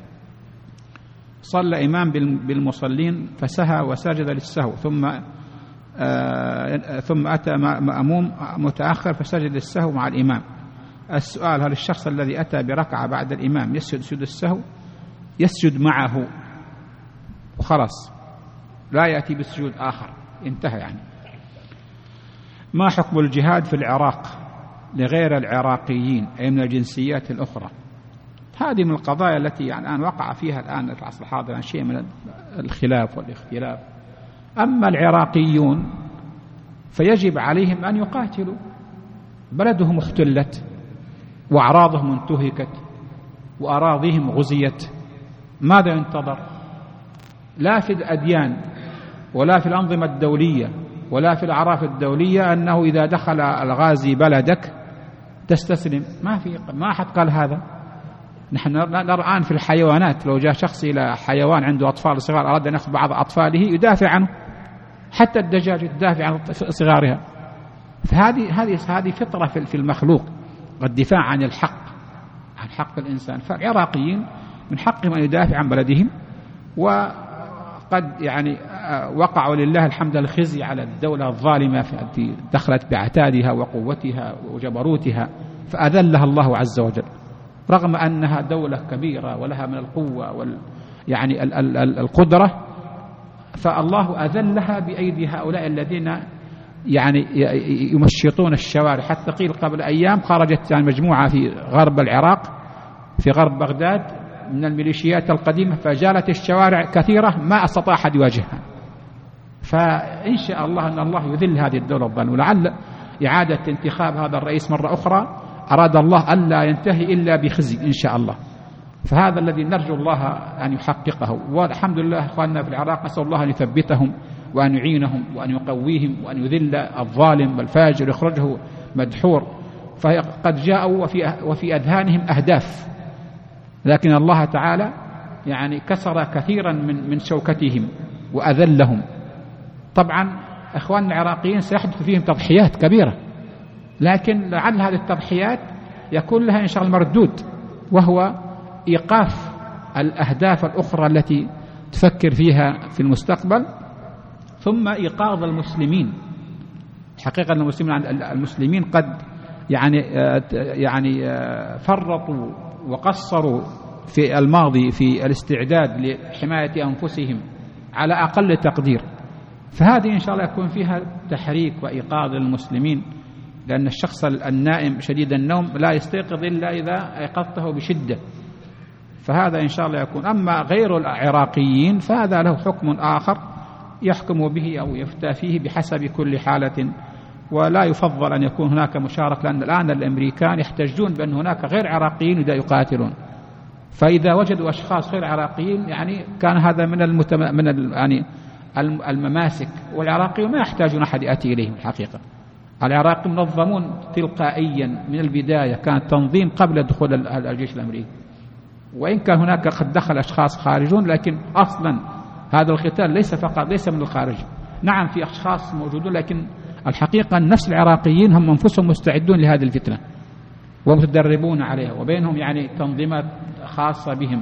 صلى إمام بالمصلين فسهى وسجد للسهو، ثم أتى مأموم متأخر فسجد للسهو مع الإمام. السؤال: هل الشخص الذي أتى بركعة بعد الإمام يسجد سجود السهو؟ يسجد معه وخلاص، لا يأتي بسجود آخر، انتهى. يعني ما حكم الجهاد في العراق لغير العراقيين أي من الجنسيات الأخرى؟ هذه من القضايا التي يعني الآن وقع فيها الآن في العصر الحاضر شيء من الخلاف والاختلاف. أما العراقيون فيجب عليهم أن يقاتلوا، بلدهم اختلت وأعراضهم انتهكت وأراضيهم غزيت، ماذا ينتظر؟ لا في الأديان ولا في الأنظمة الدولية ولا في الأعراف الدولية أنه إذا دخل الغازي بلدك تستسلم، ما أحد قال هذا. نحن نرى الآن في الحيوانات، لو جاء شخص إلى حيوان عنده أطفال صغار أراد أن يأخذ بعض أطفاله يدافع عنه، حتى الدجاج يدافع عن صغارها. فهذه فطرة في المخلوق، الدفاع عن الحق، عن حق الإنسان. فالعراقيين من حقهم أن يدافع عن بلدهم، وقد يعني وقعوا لله الحمد الخزي على الدولة الظالمة التي دخلت بعتادها وقوتها وجبروتها فأذلها الله عز وجل، رغم أنها دولة كبيرة ولها من القوة يعني القدرة، فالله أذلها بأيدي هؤلاء الذين يعني يمشطون الشوارع. حتى قيل قبل أيام خرجت يعني مجموعة في غرب العراق، في غرب بغداد، من الميليشيات القديمة، فجالت الشوارع كثيرة ما استطاع أحد يواجهها. فإن شاء الله أن الله يذل هذه الدولة الظالمة، ولعل إعادة انتخاب هذا الرئيس مرة أخرى أراد الله ألا ينتهي إلا بخزي إن شاء الله. فهذا الذي نرجو الله أن يحققه، والحمد لله أخواننا في العراق نسأل الله أن يثبتهم وأن يعينهم وأن يقويهم وأن يذل الظالم والفاجر يخرجه مدحور. فقد جاءوا وفي أذهانهم أهداف، لكن الله تعالى يعني كسر كثيرا من شوكتهم وأذلهم. طبعا أخواننا العراقيين سيحدث فيهم تضحيات كبيرة، لكن لعل هذه التضحيات يكون لها إن شاء الله مردود، وهو إيقاف الأهداف الأخرى التي تفكر فيها في المستقبل، ثم إيقاظ المسلمين. حقيقة المسلمين قد يعني فرطوا وقصروا في الماضي في الاستعداد لحماية أنفسهم على أقل تقدير، فهذه إن شاء الله يكون فيها تحريك وإيقاظ المسلمين، لأن الشخص النائم شديد النوم لا يستيقظ إلا إذا أيقظته بشدة، فهذا إن شاء الله يكون. أما غير العراقيين فهذا له حكم آخر يحكم به أو يفتى فيه بحسب كل حالة، ولا يفضل أن يكون هناك مشاركة، لأن الآن الأمريكان يحتجون بأن هناك غير عراقيين إذا يقاتلون، فإذا وجدوا أشخاص غير عراقيين يعني كان هذا من يعني المماسك، والعراقيون ما يحتاجون أحد يأتي إليهم الحقيقة. العراق منظمون تلقائيا من البداية، كان تنظيم قبل دخول الجيش الأمريكي، وإن كان هناك قد دخل أشخاص خارجون، لكن أصلا هذا القتال ليس من الخارج. نعم في أشخاص موجودون، لكن الحقيقة نفس العراقيين هم أنفسهم مستعدون لهذه الفتنة ومتدربون عليها، وبينهم يعني تنظيمات خاصة بهم.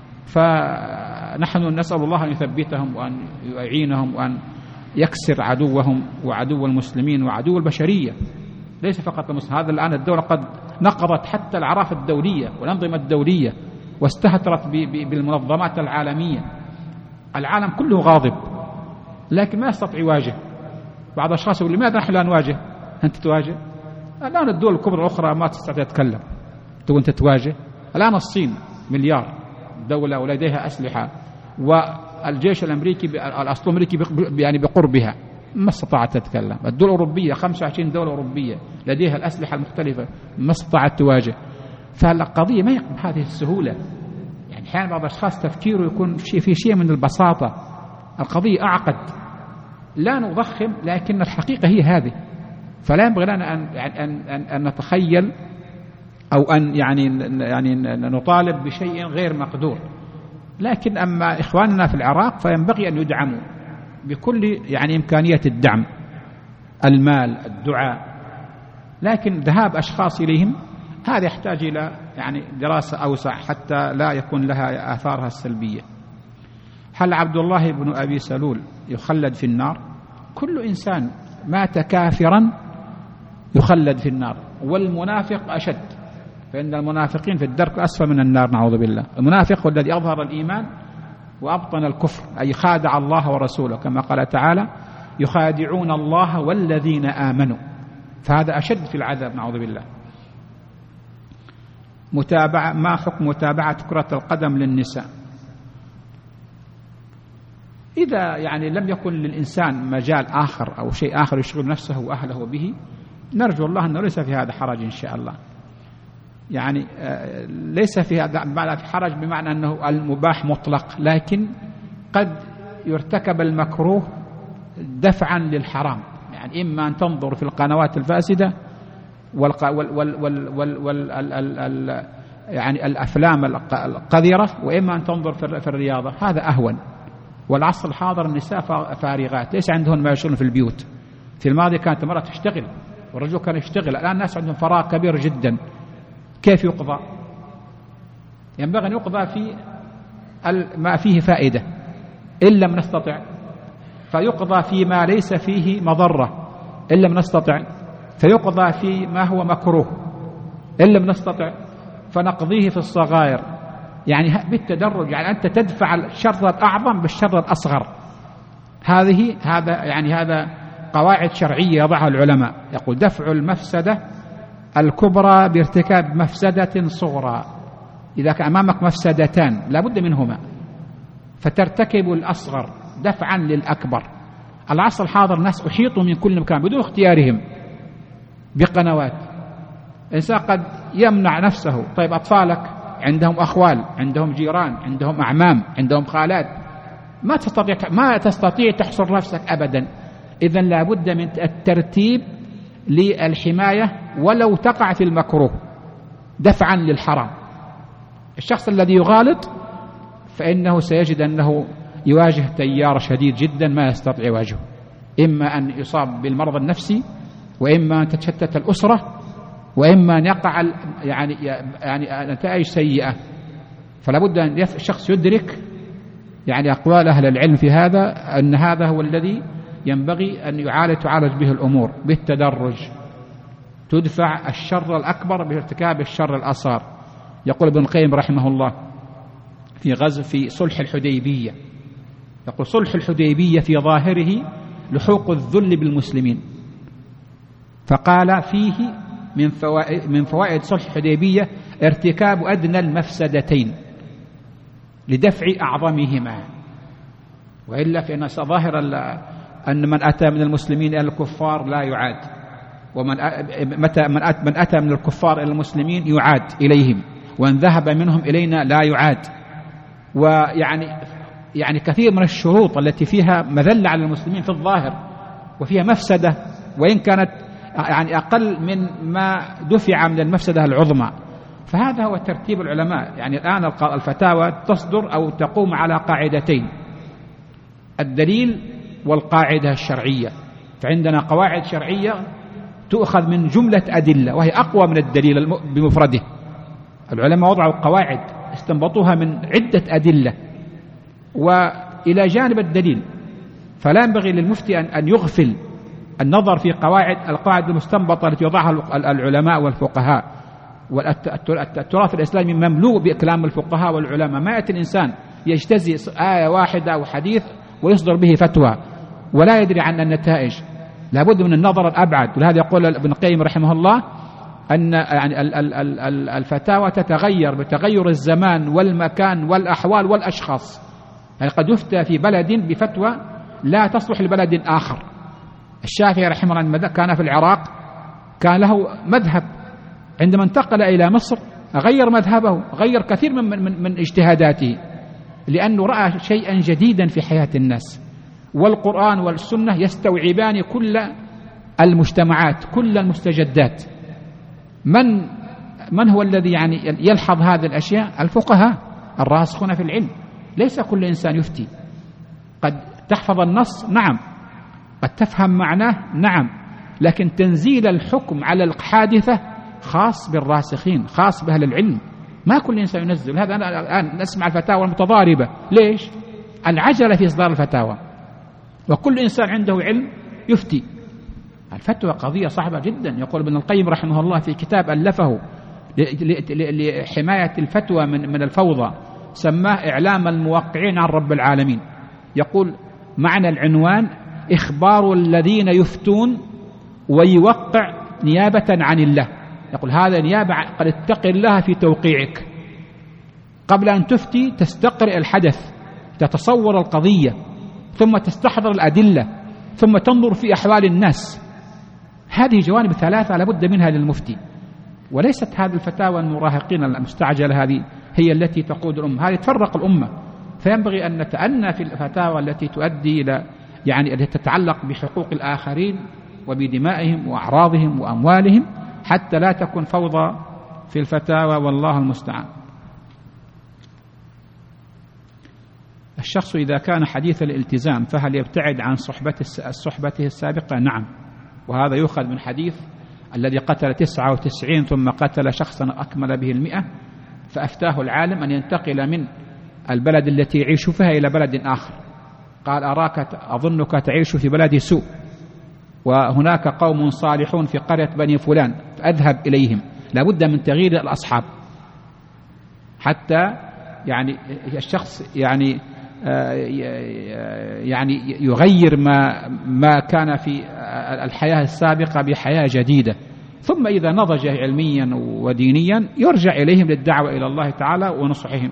فنحن نسأل الله أن يثبتهم وأن يعينهم وأن يكسر عدوهم وعدو المسلمين وعدو البشرية، ليس فقط المسلمين. هذا الآن الدولة قد نقضت حتى العرافة الدولية والأنظمة الدولية، واستهترت بالمنظمات العالمية. العالم كله غاضب، لكن ما يستطيع يواجه. بعض الأشخاص يقول لماذا نحن لا نواجه؟ أنت تواجه؟ الآن الدول الكبرى الأخرى ما تستطيع تتكلم، أنت تواجه. الآن الصين مليار دولة ولديها أسلحة، والجيش الأمريكي الأسطول الأمريكي يعني بقربها ما استطاعت تتكلم. الدول الأوروبية 25 دولة أوروبية لديها الأسلحة المختلفة ما استطاعت تواجه. فالقضية ما يقبل بهذه السهولة. يعني أحيانا بعض الأشخاص تفكيره يكون في شيء من البساطة. القضية أعقد، لا نضخم، لكن الحقيقة هي هذه. فلا ينبغي لنا أن نتخيل أو أن يعني نطالب بشيء غير مقدور. لكن أما إخواننا في العراق فينبغي أن يدعموا بكل يعني إمكانية الدعم، المال، الدعاء. لكن ذهاب أشخاص إليهم هذا يحتاج إلى يعني دراسة أوسع حتى لا يكون لها آثارها السلبية. هل عبد الله بن أبي سلول يخلد في النار؟ كل إنسان مات كافرا يخلد في النار، والمنافق أشد، فإن المنافقين في الدرك الأسفل من النار نعوذ بالله. المنافق هو الذي أظهر الإيمان وأبطن الكفر، أي خادع الله ورسوله، كما قال تعالى يخادعون الله والذين آمنوا، فهذا أشد في العذاب نعوذ بالله. ما حكم متابعة كرة القدم للنساء؟ إذا يعني لم يكن للإنسان مجال آخر أو شيء آخر يشغل نفسه وأهله به، نرجو الله أنه ليس في هذا حرج إن شاء الله. يعني ليس في هذا حرج بمعنى أنه المباح مطلق، لكن قد يرتكب المكروه دفعا للحرام. يعني إما أن تنظر في القنوات الفاسدة يعني الأفلام القذرة، وإما أن تنظر في الرياضة، هذا أهون. والعصر الحاضر النساء فارغات، ليس عندهن ما يشغلن في البيوت. في الماضي كانت المرأة تشتغل والرجل كان يشتغل، الآن الناس عندهم فراغ كبير جدا. كيف يقضى؟ ينبغي أن يقضى في ما فيه فائدة، إن لم نستطع فيقضى فيما ليس فيه مضرة، إن لم نستطع فيقضى في ما هو مكروه، إن لم نستطع فنقضيه في الصغائر. يعني بالتدرج، يعني أنت تدفع الشر الأعظم بالشر الأصغر. هذا قواعد شرعية يضعها العلماء، يقول دفع المفسدة الكبرى بارتكاب مفسدة صغرى. إذا كان أمامك مفسدتان لابد منهما، فترتكب الأصغر دفعا للأكبر. العصر الحاضر الناس أحيطوا من كل مكان بدون اختيارهم بقنوات. الإنسان قد يمنع نفسه. طيب أطفالك عندهم أخوال، عندهم جيران، عندهم أعمام، عندهم خالات، ما تستطيع تحصر نفسك أبدا. إذن لابد من الترتيب للحماية ولو تقع في المكروه دفعا للحرام. الشخص الذي يغالط فإنه سيجد أنه يواجه تيار شديد جدا ما يستطيع يواجهه، إما أن يصاب بالمرض النفسي، وإما أن تتشتت الأسرة، وإما أن يقع يعني نتائج سيئة. فلا بد أن الشخص يدرك يعني أقوال أهل العلم في هذا، أن هذا هو الذي ينبغي أن تعالج به الأمور بالتدرج. تدفع الشر الأكبر بارتكاب الشر الأصغر. يقول ابن القيم رحمه الله في صلح الحديبية، يقول صلح الحديبية في ظاهره لحوق الذل بالمسلمين، فقال فيه من فوائد صلح الحديبية ارتكاب أدنى المفسدتين لدفع أعظمهما. وإلا فإن ظاهر أن من أتى من المسلمين إلى الكفار لا يعاد، من أتى من الكفار إلى المسلمين يعاد إليهم، وإن ذهب منهم إلينا لا يعاد. ويعني يعني كثير من الشروط التي فيها مذلة على المسلمين في الظاهر وفيها مفسدة، وإن كانت يعني أقل من ما دفع من المفسدة العظمى. فهذا هو ترتيب العلماء. يعني الآن الفتاوى تصدر أو تقوم على قاعدتين: الدليل والقاعدة الشرعية. فعندنا قواعد شرعية تؤخذ من جملة أدلة وهي أقوى من الدليل بمفرده. العلماء وضعوا قواعد استنبطوها من عدة أدلة وإلى جانب الدليل، فلا ينبغي للمفتي أن يغفل النظر في القواعد المستنبطة التي وضعها العلماء والفقهاء. والتراث الإسلامي مملوء بكلام الفقهاء والعلماء. ما يأتي الإنسان يجتزي آية واحدة أو حديث ويصدر به فتوى ولا يدري عن النتائج. لابد من النظر الأبعد. ولهذا يقول ابن القيم رحمه الله أن يعني الفتاوى تتغير بتغير الزمان والمكان والأحوال والأشخاص. يعني قد يفتى في بلد بفتوى لا تصلح لبلد آخر. الشافعي رحمه الله كان في العراق، كان له مذهب، عندما انتقل إلى مصر غير مذهبه، غير كثير من اجتهاداته، لأنه رأى شيئا جديدا في حياة الناس. والقرآن والسنة يستوعبان كل المجتمعات، كل المستجدات. من هو الذي يعني يلحظ هذه الأشياء؟ الفقهاء الراسخون في العلم. ليس كل إنسان يفتي. قد تحفظ النص، نعم، قد تفهم معناه، نعم، لكن تنزيل الحكم على الحادثة خاص بالراسخين، خاص بأهل العلم. ما كل إنسان ينزل. هذا أنا الآن نسمع الفتاوى المتضاربة. ليش؟ العجلة في إصدار الفتاوى، وكل إنسان عنده علم يفتي. الفتوى قضية صعبة جدا. يقول ابن القيم رحمه الله في كتاب ألفه لحماية الفتوى من الفوضى، سماه إعلام الموقعين عن رب العالمين. يقول معنى العنوان: إخبار الذين يفتون ويوقع نيابة عن الله. يقول هذا نيابة، قد اتقي الله في توقيعك. قبل أن تفتي تستقرئ الحدث، تتصور القضية، ثم تستحضر الأدلة، ثم تنظر في أحوال الناس. هذه جوانب ثلاثة لابد منها للمفتي، وليست هذه الفتاوى المراهقين المستعجلة هذه هي التي تقود الأمة. هذه تفرق الأمة. فينبغي أن نتأنى في الفتاوى التي تؤدي إلى يعني التي تتعلق بحقوق الآخرين وبدمائهم وأعراضهم وأموالهم، حتى لا تكون فوضى في الفتاوى، والله المستعان. الشخص إذا كان حديث الالتزام فهل يبتعد عن صحبته السابقة؟ نعم، وهذا يؤخذ من حديث الذي قتل 99 ثم قتل شخصا أكمل به 100، فأفتاه العالم أن ينتقل من البلد التي يعيش فيها إلى بلد آخر. قال أظنك تعيش في بلد سوء، وهناك قوم صالحون في قرية بني فلان، فأذهب إليهم. لابد من تغيير الأصحاب حتى يعني الشخص يعني يغير ما كان في الحياة السابقة بحياة جديدة. ثم إذا نضج علميا ودينيا يرجع إليهم للدعوة إلى الله تعالى ونصحهم.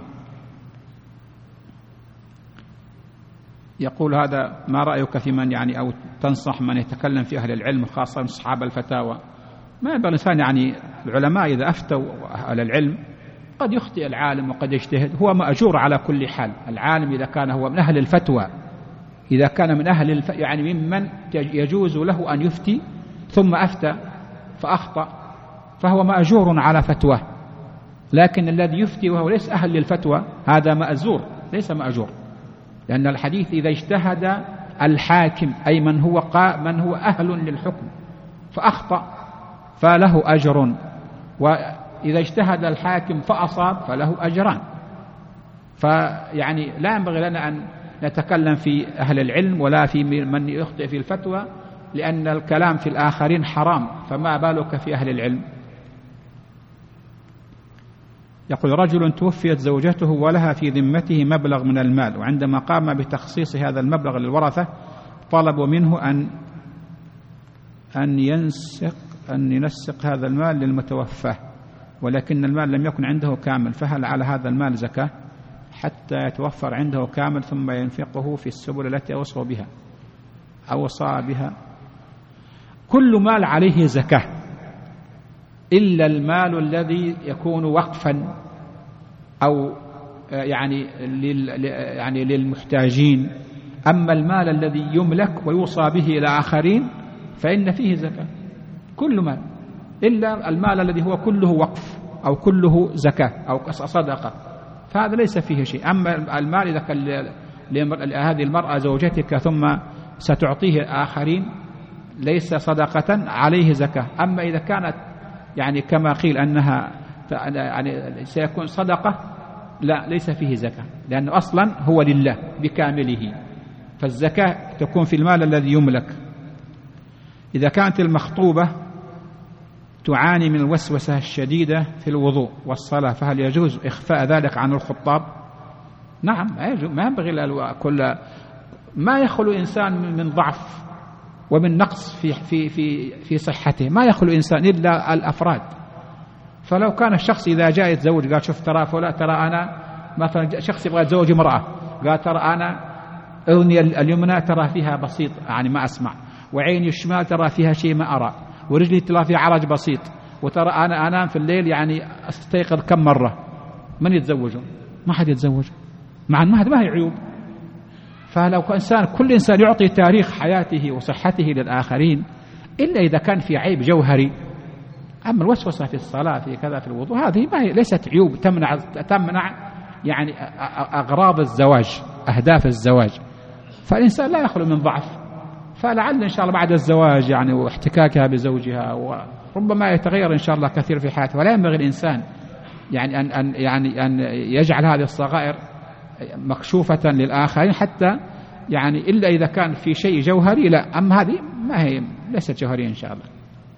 يقول هذا: ما رأيك في من يعني أو تنصح من يتكلم في أهل العلم خاصة أصحاب الفتاوى؟ ما ينبغي الإنسان يعني العلماء إذا أفتوا أهل العلم قد يخطئ العالم وقد يجتهد، هو مأجور على كل حال. العالم إذا كان هو من أهل الفتوى، إذا كان من أهل يعني ممن يجوز له أن يفتي ثم أفتى فأخطأ فهو مأجور على فتوى. لكن الذي يفتي وهو ليس أهل للفتوى هذا مأزور ليس مأجور، لأن الحديث إذا اجتهد الحاكم أي من هو أهل للحكم فأخطأ فله أجر، وإذا اجتهد الحاكم فأصاب فله أجران. فيعني لا ينبغي لنا أن نتكلم في أهل العلم ولا في من يخطئ في الفتوى، لأن الكلام في الآخرين حرام، فما بالك في أهل العلم. يقول: رجل توفيت زوجته ولها في ذمته مبلغ من المال، وعندما قام بتخصيص هذا المبلغ للورثة طلبوا منه أن ينسق هذا المال للمتوفى، ولكن المال لم يكن عنده كامل، فهل على هذا المال زكاة حتى يتوفر عنده كامل ثم ينفقه في السبل التي أوصى بها؟ كل مال عليه زكاة إلا المال الذي يكون وقفا أو يعني للمحتاجين. أما المال الذي يملك ويوصى به إلى آخرين فإن فيه زكاة، كل مال، إلا المال الذي هو كله وقف أو كله زكاة أو صدقة، فهذا ليس فيه شيء. أما المال إذا كان لهذه المرأة زوجتك ثم ستعطيه آخرين ليس صدقة، عليه زكاة. أما إذا كانت يعني كما قيل أنها يعني سيكون صدقة، لا، ليس فيه زكاة، لأنه أصلا هو لله بكامله، فالزكاة تكون في المال الذي يملك. إذا كانت المخطوبة تعاني من الوسوسة الشديدة في الوضوء والصلاة، فهل يجوز إخفاء ذلك عن الخطاب؟ نعم، ما ينبغي ما يخلو إنسان من ضعف ومن نقص في صحته، ما يخلو إنسان إلا الأفراد. فلو كان الشخص إذا جاء يتزوج قال شوف ترى فلا ترى أنا مثلا شخص يبغى يتزوج امرأة قال ترى أنا أذني اليمنى ترى فيها بسيط يعني ما أسمع، وعيني الشمال ترى فيها شيء ما أرى، ورجلي ترى فيها عرج بسيط، وترى أنا أنام في الليل يعني أستيقظ كم مرة. من يتزوجون؟ ما حد يتزوج، مع أن ما هي عيوب. فلو كل إنسان يعطي تاريخ حياته وصحته للآخرين إلا إذا كان في عيب جوهري. أما الوسوسة في الصلاة في كذا في الوضوء هذه ما هي ليست عيوب تمنع يعني أغراض الزواج، أهداف الزواج، فالإنسان لا يخلو من ضعف. فلعل إن شاء الله بعد الزواج يعني واحتكاكها بزوجها وربما يتغير إن شاء الله كثير في حياته. ولا ينبغي الإنسان يعني أن يجعل هذه الصغائر مكشوفة للآخرين حتى يعني إلا إذا كان في شيء جوهري، لا. أما هذه ما هي ليست جوهرية إن شاء الله.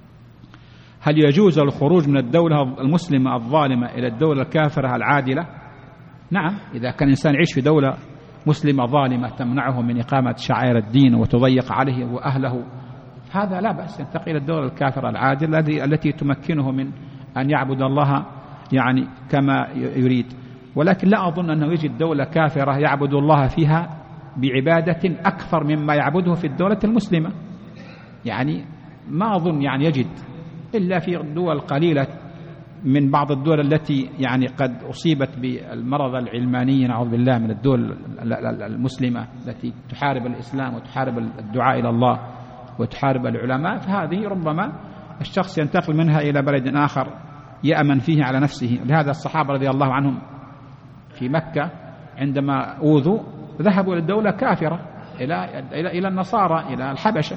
هل يجوز الخروج من الدولة المسلمة الظالمة إلى الدولة الكافرة العادلة؟ نعم، إذا كان الإنسان يعيش في دولة مسلمة ظالمة تمنعه من إقامة شعائر الدين وتضيق عليه وأهله، هذا لا بأس، ينتقل إلى الدولة الكافرة العادلة التي تمكنه من أن يعبد الله يعني كما يريد. ولكن لا أظن أنه يجد دولة كافرة يعبد الله فيها بعبادة أكثر مما يعبده في الدولة المسلمة، يعني ما أظن يعني يجد إلا في دول قليلة من بعض الدول التي يعني قد أصيبت بالمرض العلماني نعوذ بالله من الدول المسلمة التي تحارب الإسلام وتحارب الدعاء إلى الله وتحارب العلماء، فهذه ربما الشخص ينتقل منها إلى بلد آخر يأمن فيه على نفسه. لهذا الصحابة رضي الله عنهم في مكة عندما أوذوا ذهبوا إلى الدولة كافرة إلى النصارى إلى الحبشة،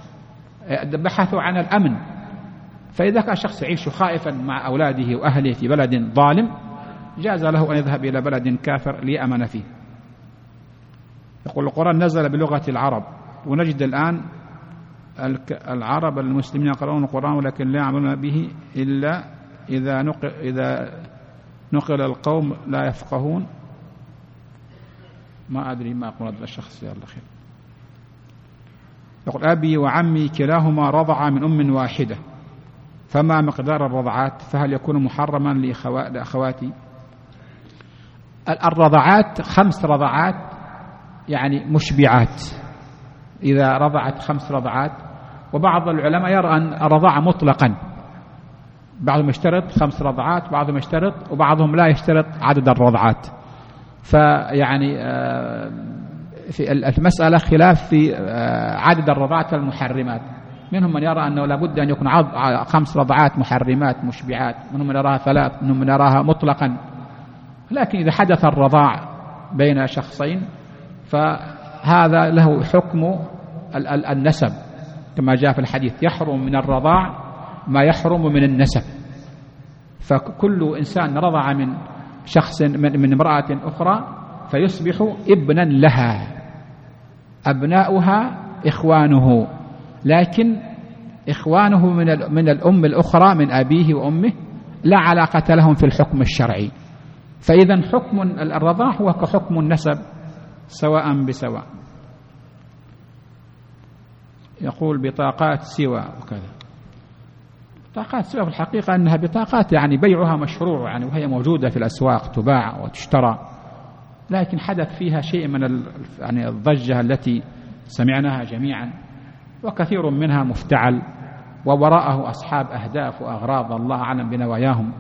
بحثوا عن الأمن. فإذا كان شخص يعيش خائفا مع أولاده وأهله في بلد ظالم جاز له أن يذهب إلى بلد كافر ليأمن فيه. يقول القرآن نزل بلغة العرب، ونجد الآن العرب المسلمين يقرؤون القرآن ولكن لا يعملون به إلا إذا نقل القوم لا يفقهون. ما أدري ما أقول هذا الشخص يا الله خير. يقول أبي وعمي كلاهما رضع من أم واحدة، فما مقدار الرضعات؟ فهل يكون محرما لأخواتي؟ الرضعات 5 رضعات يعني مشبعات، إذا رضعت 5 رضعات. وبعض العلماء يرى أن الرضاعة مطلقا، بعضهم يشترط 5 رضعات، بعضهم يشترط، وبعضهم لا يشترط عدد الرضعات. فيعني في المسألة خلاف في عدد الرضعات المحرمات. منهم من يرى أنه لابد أن يكون 5 رضعات محرمات مشبعات، منهم من يراها 3، منهم من يراها مطلقا. لكن إذا حدث الرضاع بين شخصين فهذا له حكم النسب كما جاء في الحديث، يحرم من الرضاع ما يحرم من النسب. فكل إنسان رضع من شخص من امرأة أخرى فيصبح ابنا لها، أبناؤها إخوانه، لكن إخوانه من الأم الأخرى من أبيه وأمه لا علاقة لهم في الحكم الشرعي. فإذا حكم الرضاع هو كحكم النسب سواء بسواء. يقول بطاقات سوى وكذا. بطاقات سوى في الحقيقة أنها بطاقات يعني بيعها مشروع يعني، وهي موجودة في الأسواق تباع وتشترى، لكن حدث فيها شيء من يعني الضجة التي سمعناها جميعا، وكثير منها مفتعل ووراءه أصحاب أهداف وأغراض الله أعلم بنواياهم.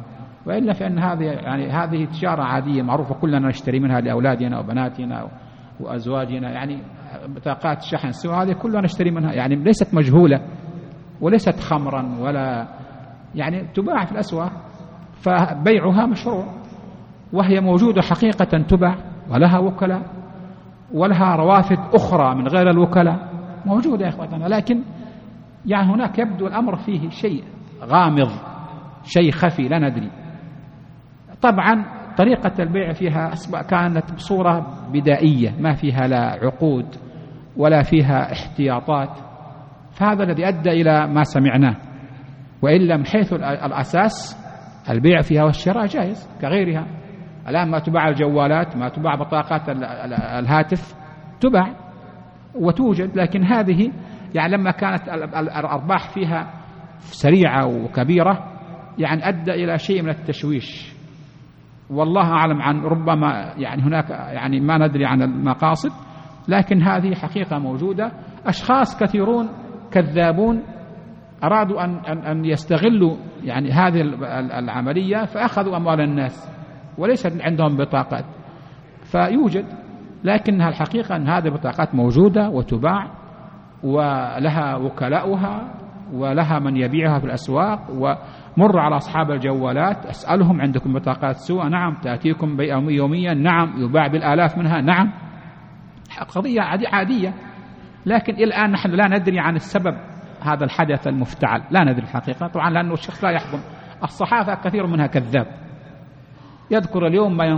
وإلا فإن هذه تجارة عادية معروفة، كلنا نشتري منها لأولادنا وبناتنا وأزواجنا، يعني بطاقات شحن سواء هذه كلنا نشتري منها، يعني ليست مجهولة وليست خمرا ولا يعني تباع في الأسواق، فبيعها مشروع، وهي موجودة حقيقة تباع، ولها وكلاء ولها روافد أخرى من غير الوكلاء موجودة يا إخوتنا. لكن يعني هناك يبدو الأمر فيه شيء غامض، شيء خفي لا ندري. طبعا طريقة البيع فيها كانت بصورة بدائية، ما فيها لا عقود ولا فيها احتياطات، فهذا الذي أدى إلى ما سمعناه. وإلا من حيث الأساس البيع فيها والشراء جائز كغيرها. الآن ما تباع الجوالات، ما تباع بطاقات الهاتف تباع وتوجد، لكن هذه يعني لما كانت الأرباح فيها سريعة وكبيرة يعني أدى إلى شيء من التشويش، والله أعلم عن ربما يعني هناك يعني ما ندري عن المقاصد، لكن هذه حقيقة موجودة. أشخاص كثيرون كذابون أرادوا أن يستغلوا يعني هذه العملية، فأخذوا أموال الناس وليس عندهم بطاقات، فيوجد، لكنها الحقيقة أن هذه البطاقات موجودة وتباع ولها وكلاؤها ولها من يبيعها في الأسواق. ومر على أصحاب الجوالات أسألهم عندكم بطاقات سوء؟ نعم. تأتيكم يوميا؟ نعم. يباع بالآلاف منها؟ نعم. قضية عادية، لكن الآن نحن لا ندري عن السبب هذا الحدث المفتعل، لا ندري الحقيقة طبعا، لأنه الشخص لا يحكم. الصحافة كثير منها كذاب، يذكر اليوم ما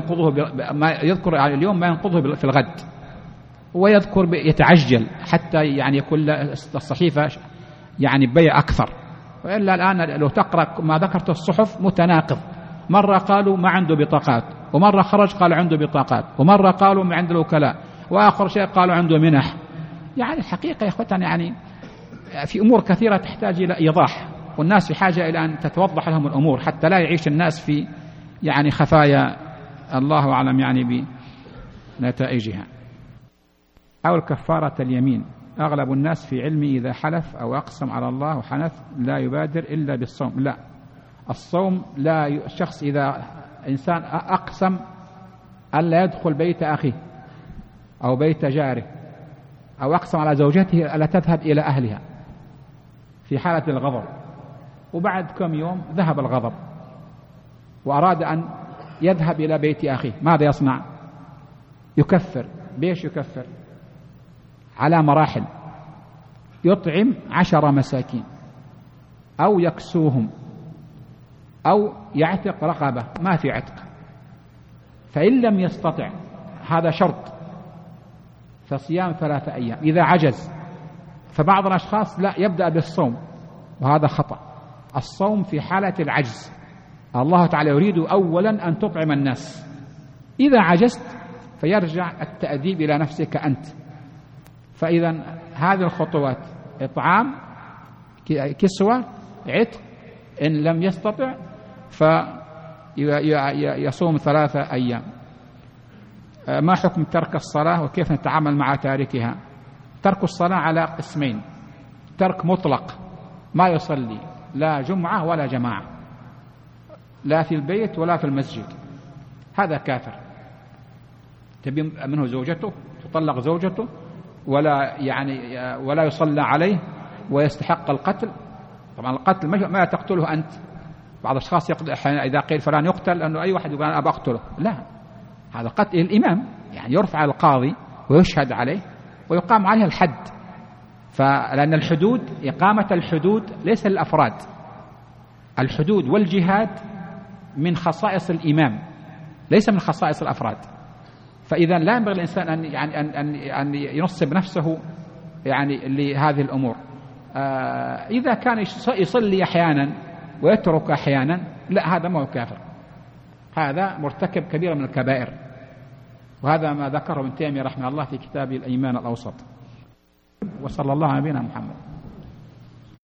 ينقضه في الغد، ويذكر يتعجل حتى يعني يكون الصحيفة يعني بيع أكثر. وإلا الآن لو تقرأ ما ذكرته الصحف متناقض، مرة قالوا ما عنده بطاقات، ومرة خرج قال عنده بطاقات، ومرة قالوا ما عنده وكلاء، وآخر شيء قالوا عنده منح. يعني الحقيقة يا إخوتنا يعني في أمور كثيرة تحتاج إلى إيضاح، والناس في حاجة إلى أن تتوضح لهم الأمور حتى لا يعيش الناس في يعني خفايا الله أعلم يعني بنتائجها. أو الكفارة اليمين. أغلب الناس في علمي إذا حلف أو أقسم على الله وحنث لا يبادر إلا بالصوم. لا، الصوم لا الشخص إذا إنسان أقسم ألا يدخل بيت أخيه أو بيت جاره، أو أقسم على زوجته ألا تذهب إلى أهلها في حالة الغضب، وبعد كم يوم ذهب الغضب وأراد أن يذهب إلى بيت أخيه، ماذا يصنع؟ يكفر. بيش يكفر؟ على مراحل. يطعم 10 مساكين، أو يكسوهم، أو يعتق رقبة، ما في عتق. فإن لم يستطع، هذا شرط، فصيام 3 أيام. إذا عجز، فبعض الأشخاص لا يبدأ بالصوم، وهذا خطأ. الصوم في حالة العجز، الله تعالى يريد أولا أن تطعم الناس، إذا عجزت فيرجع التأديب إلى نفسك أنت. فإذا هذه الخطوات: إطعام، كسوة، عتق، إن لم يستطع فيصوم 3 أيام. ما حكم ترك الصلاة وكيف نتعامل مع تاركها؟ ترك الصلاة على قسمين: ترك مطلق، ما يصلي لا جمعة ولا جماعة، لا في البيت ولا في المسجد، هذا كافر. تبي منه زوجته، تطلق زوجته، ولا يصلى عليه ويستحق القتل. طبعا القتل ما تقتله أنت. بعض الأشخاص إذا قيل فلان يقتل أنه أي واحد يقول أنا أبى أقتله، لا، هذا قتل الإمام، يعني يرفع القاضي ويشهد عليه ويقام عليه الحد. فلأن الحدود، إقامة الحدود ليس للأفراد، الحدود والجهاد من خصائص الإمام ليس من خصائص الأفراد. فإذا لا ينبغي الإنسان أن ينصب نفسه يعني لهذه الأمور. إذا كان يصلي أحيانا ويترك أحيانا، لا، هذا ما هو كافر، هذا مرتكب كبيرة من الكبائر. وهذا ما ذكره ابن تيمية رحمه الله في كتابه الإيمان الأوسط. وصلى الله على نبينا محمد.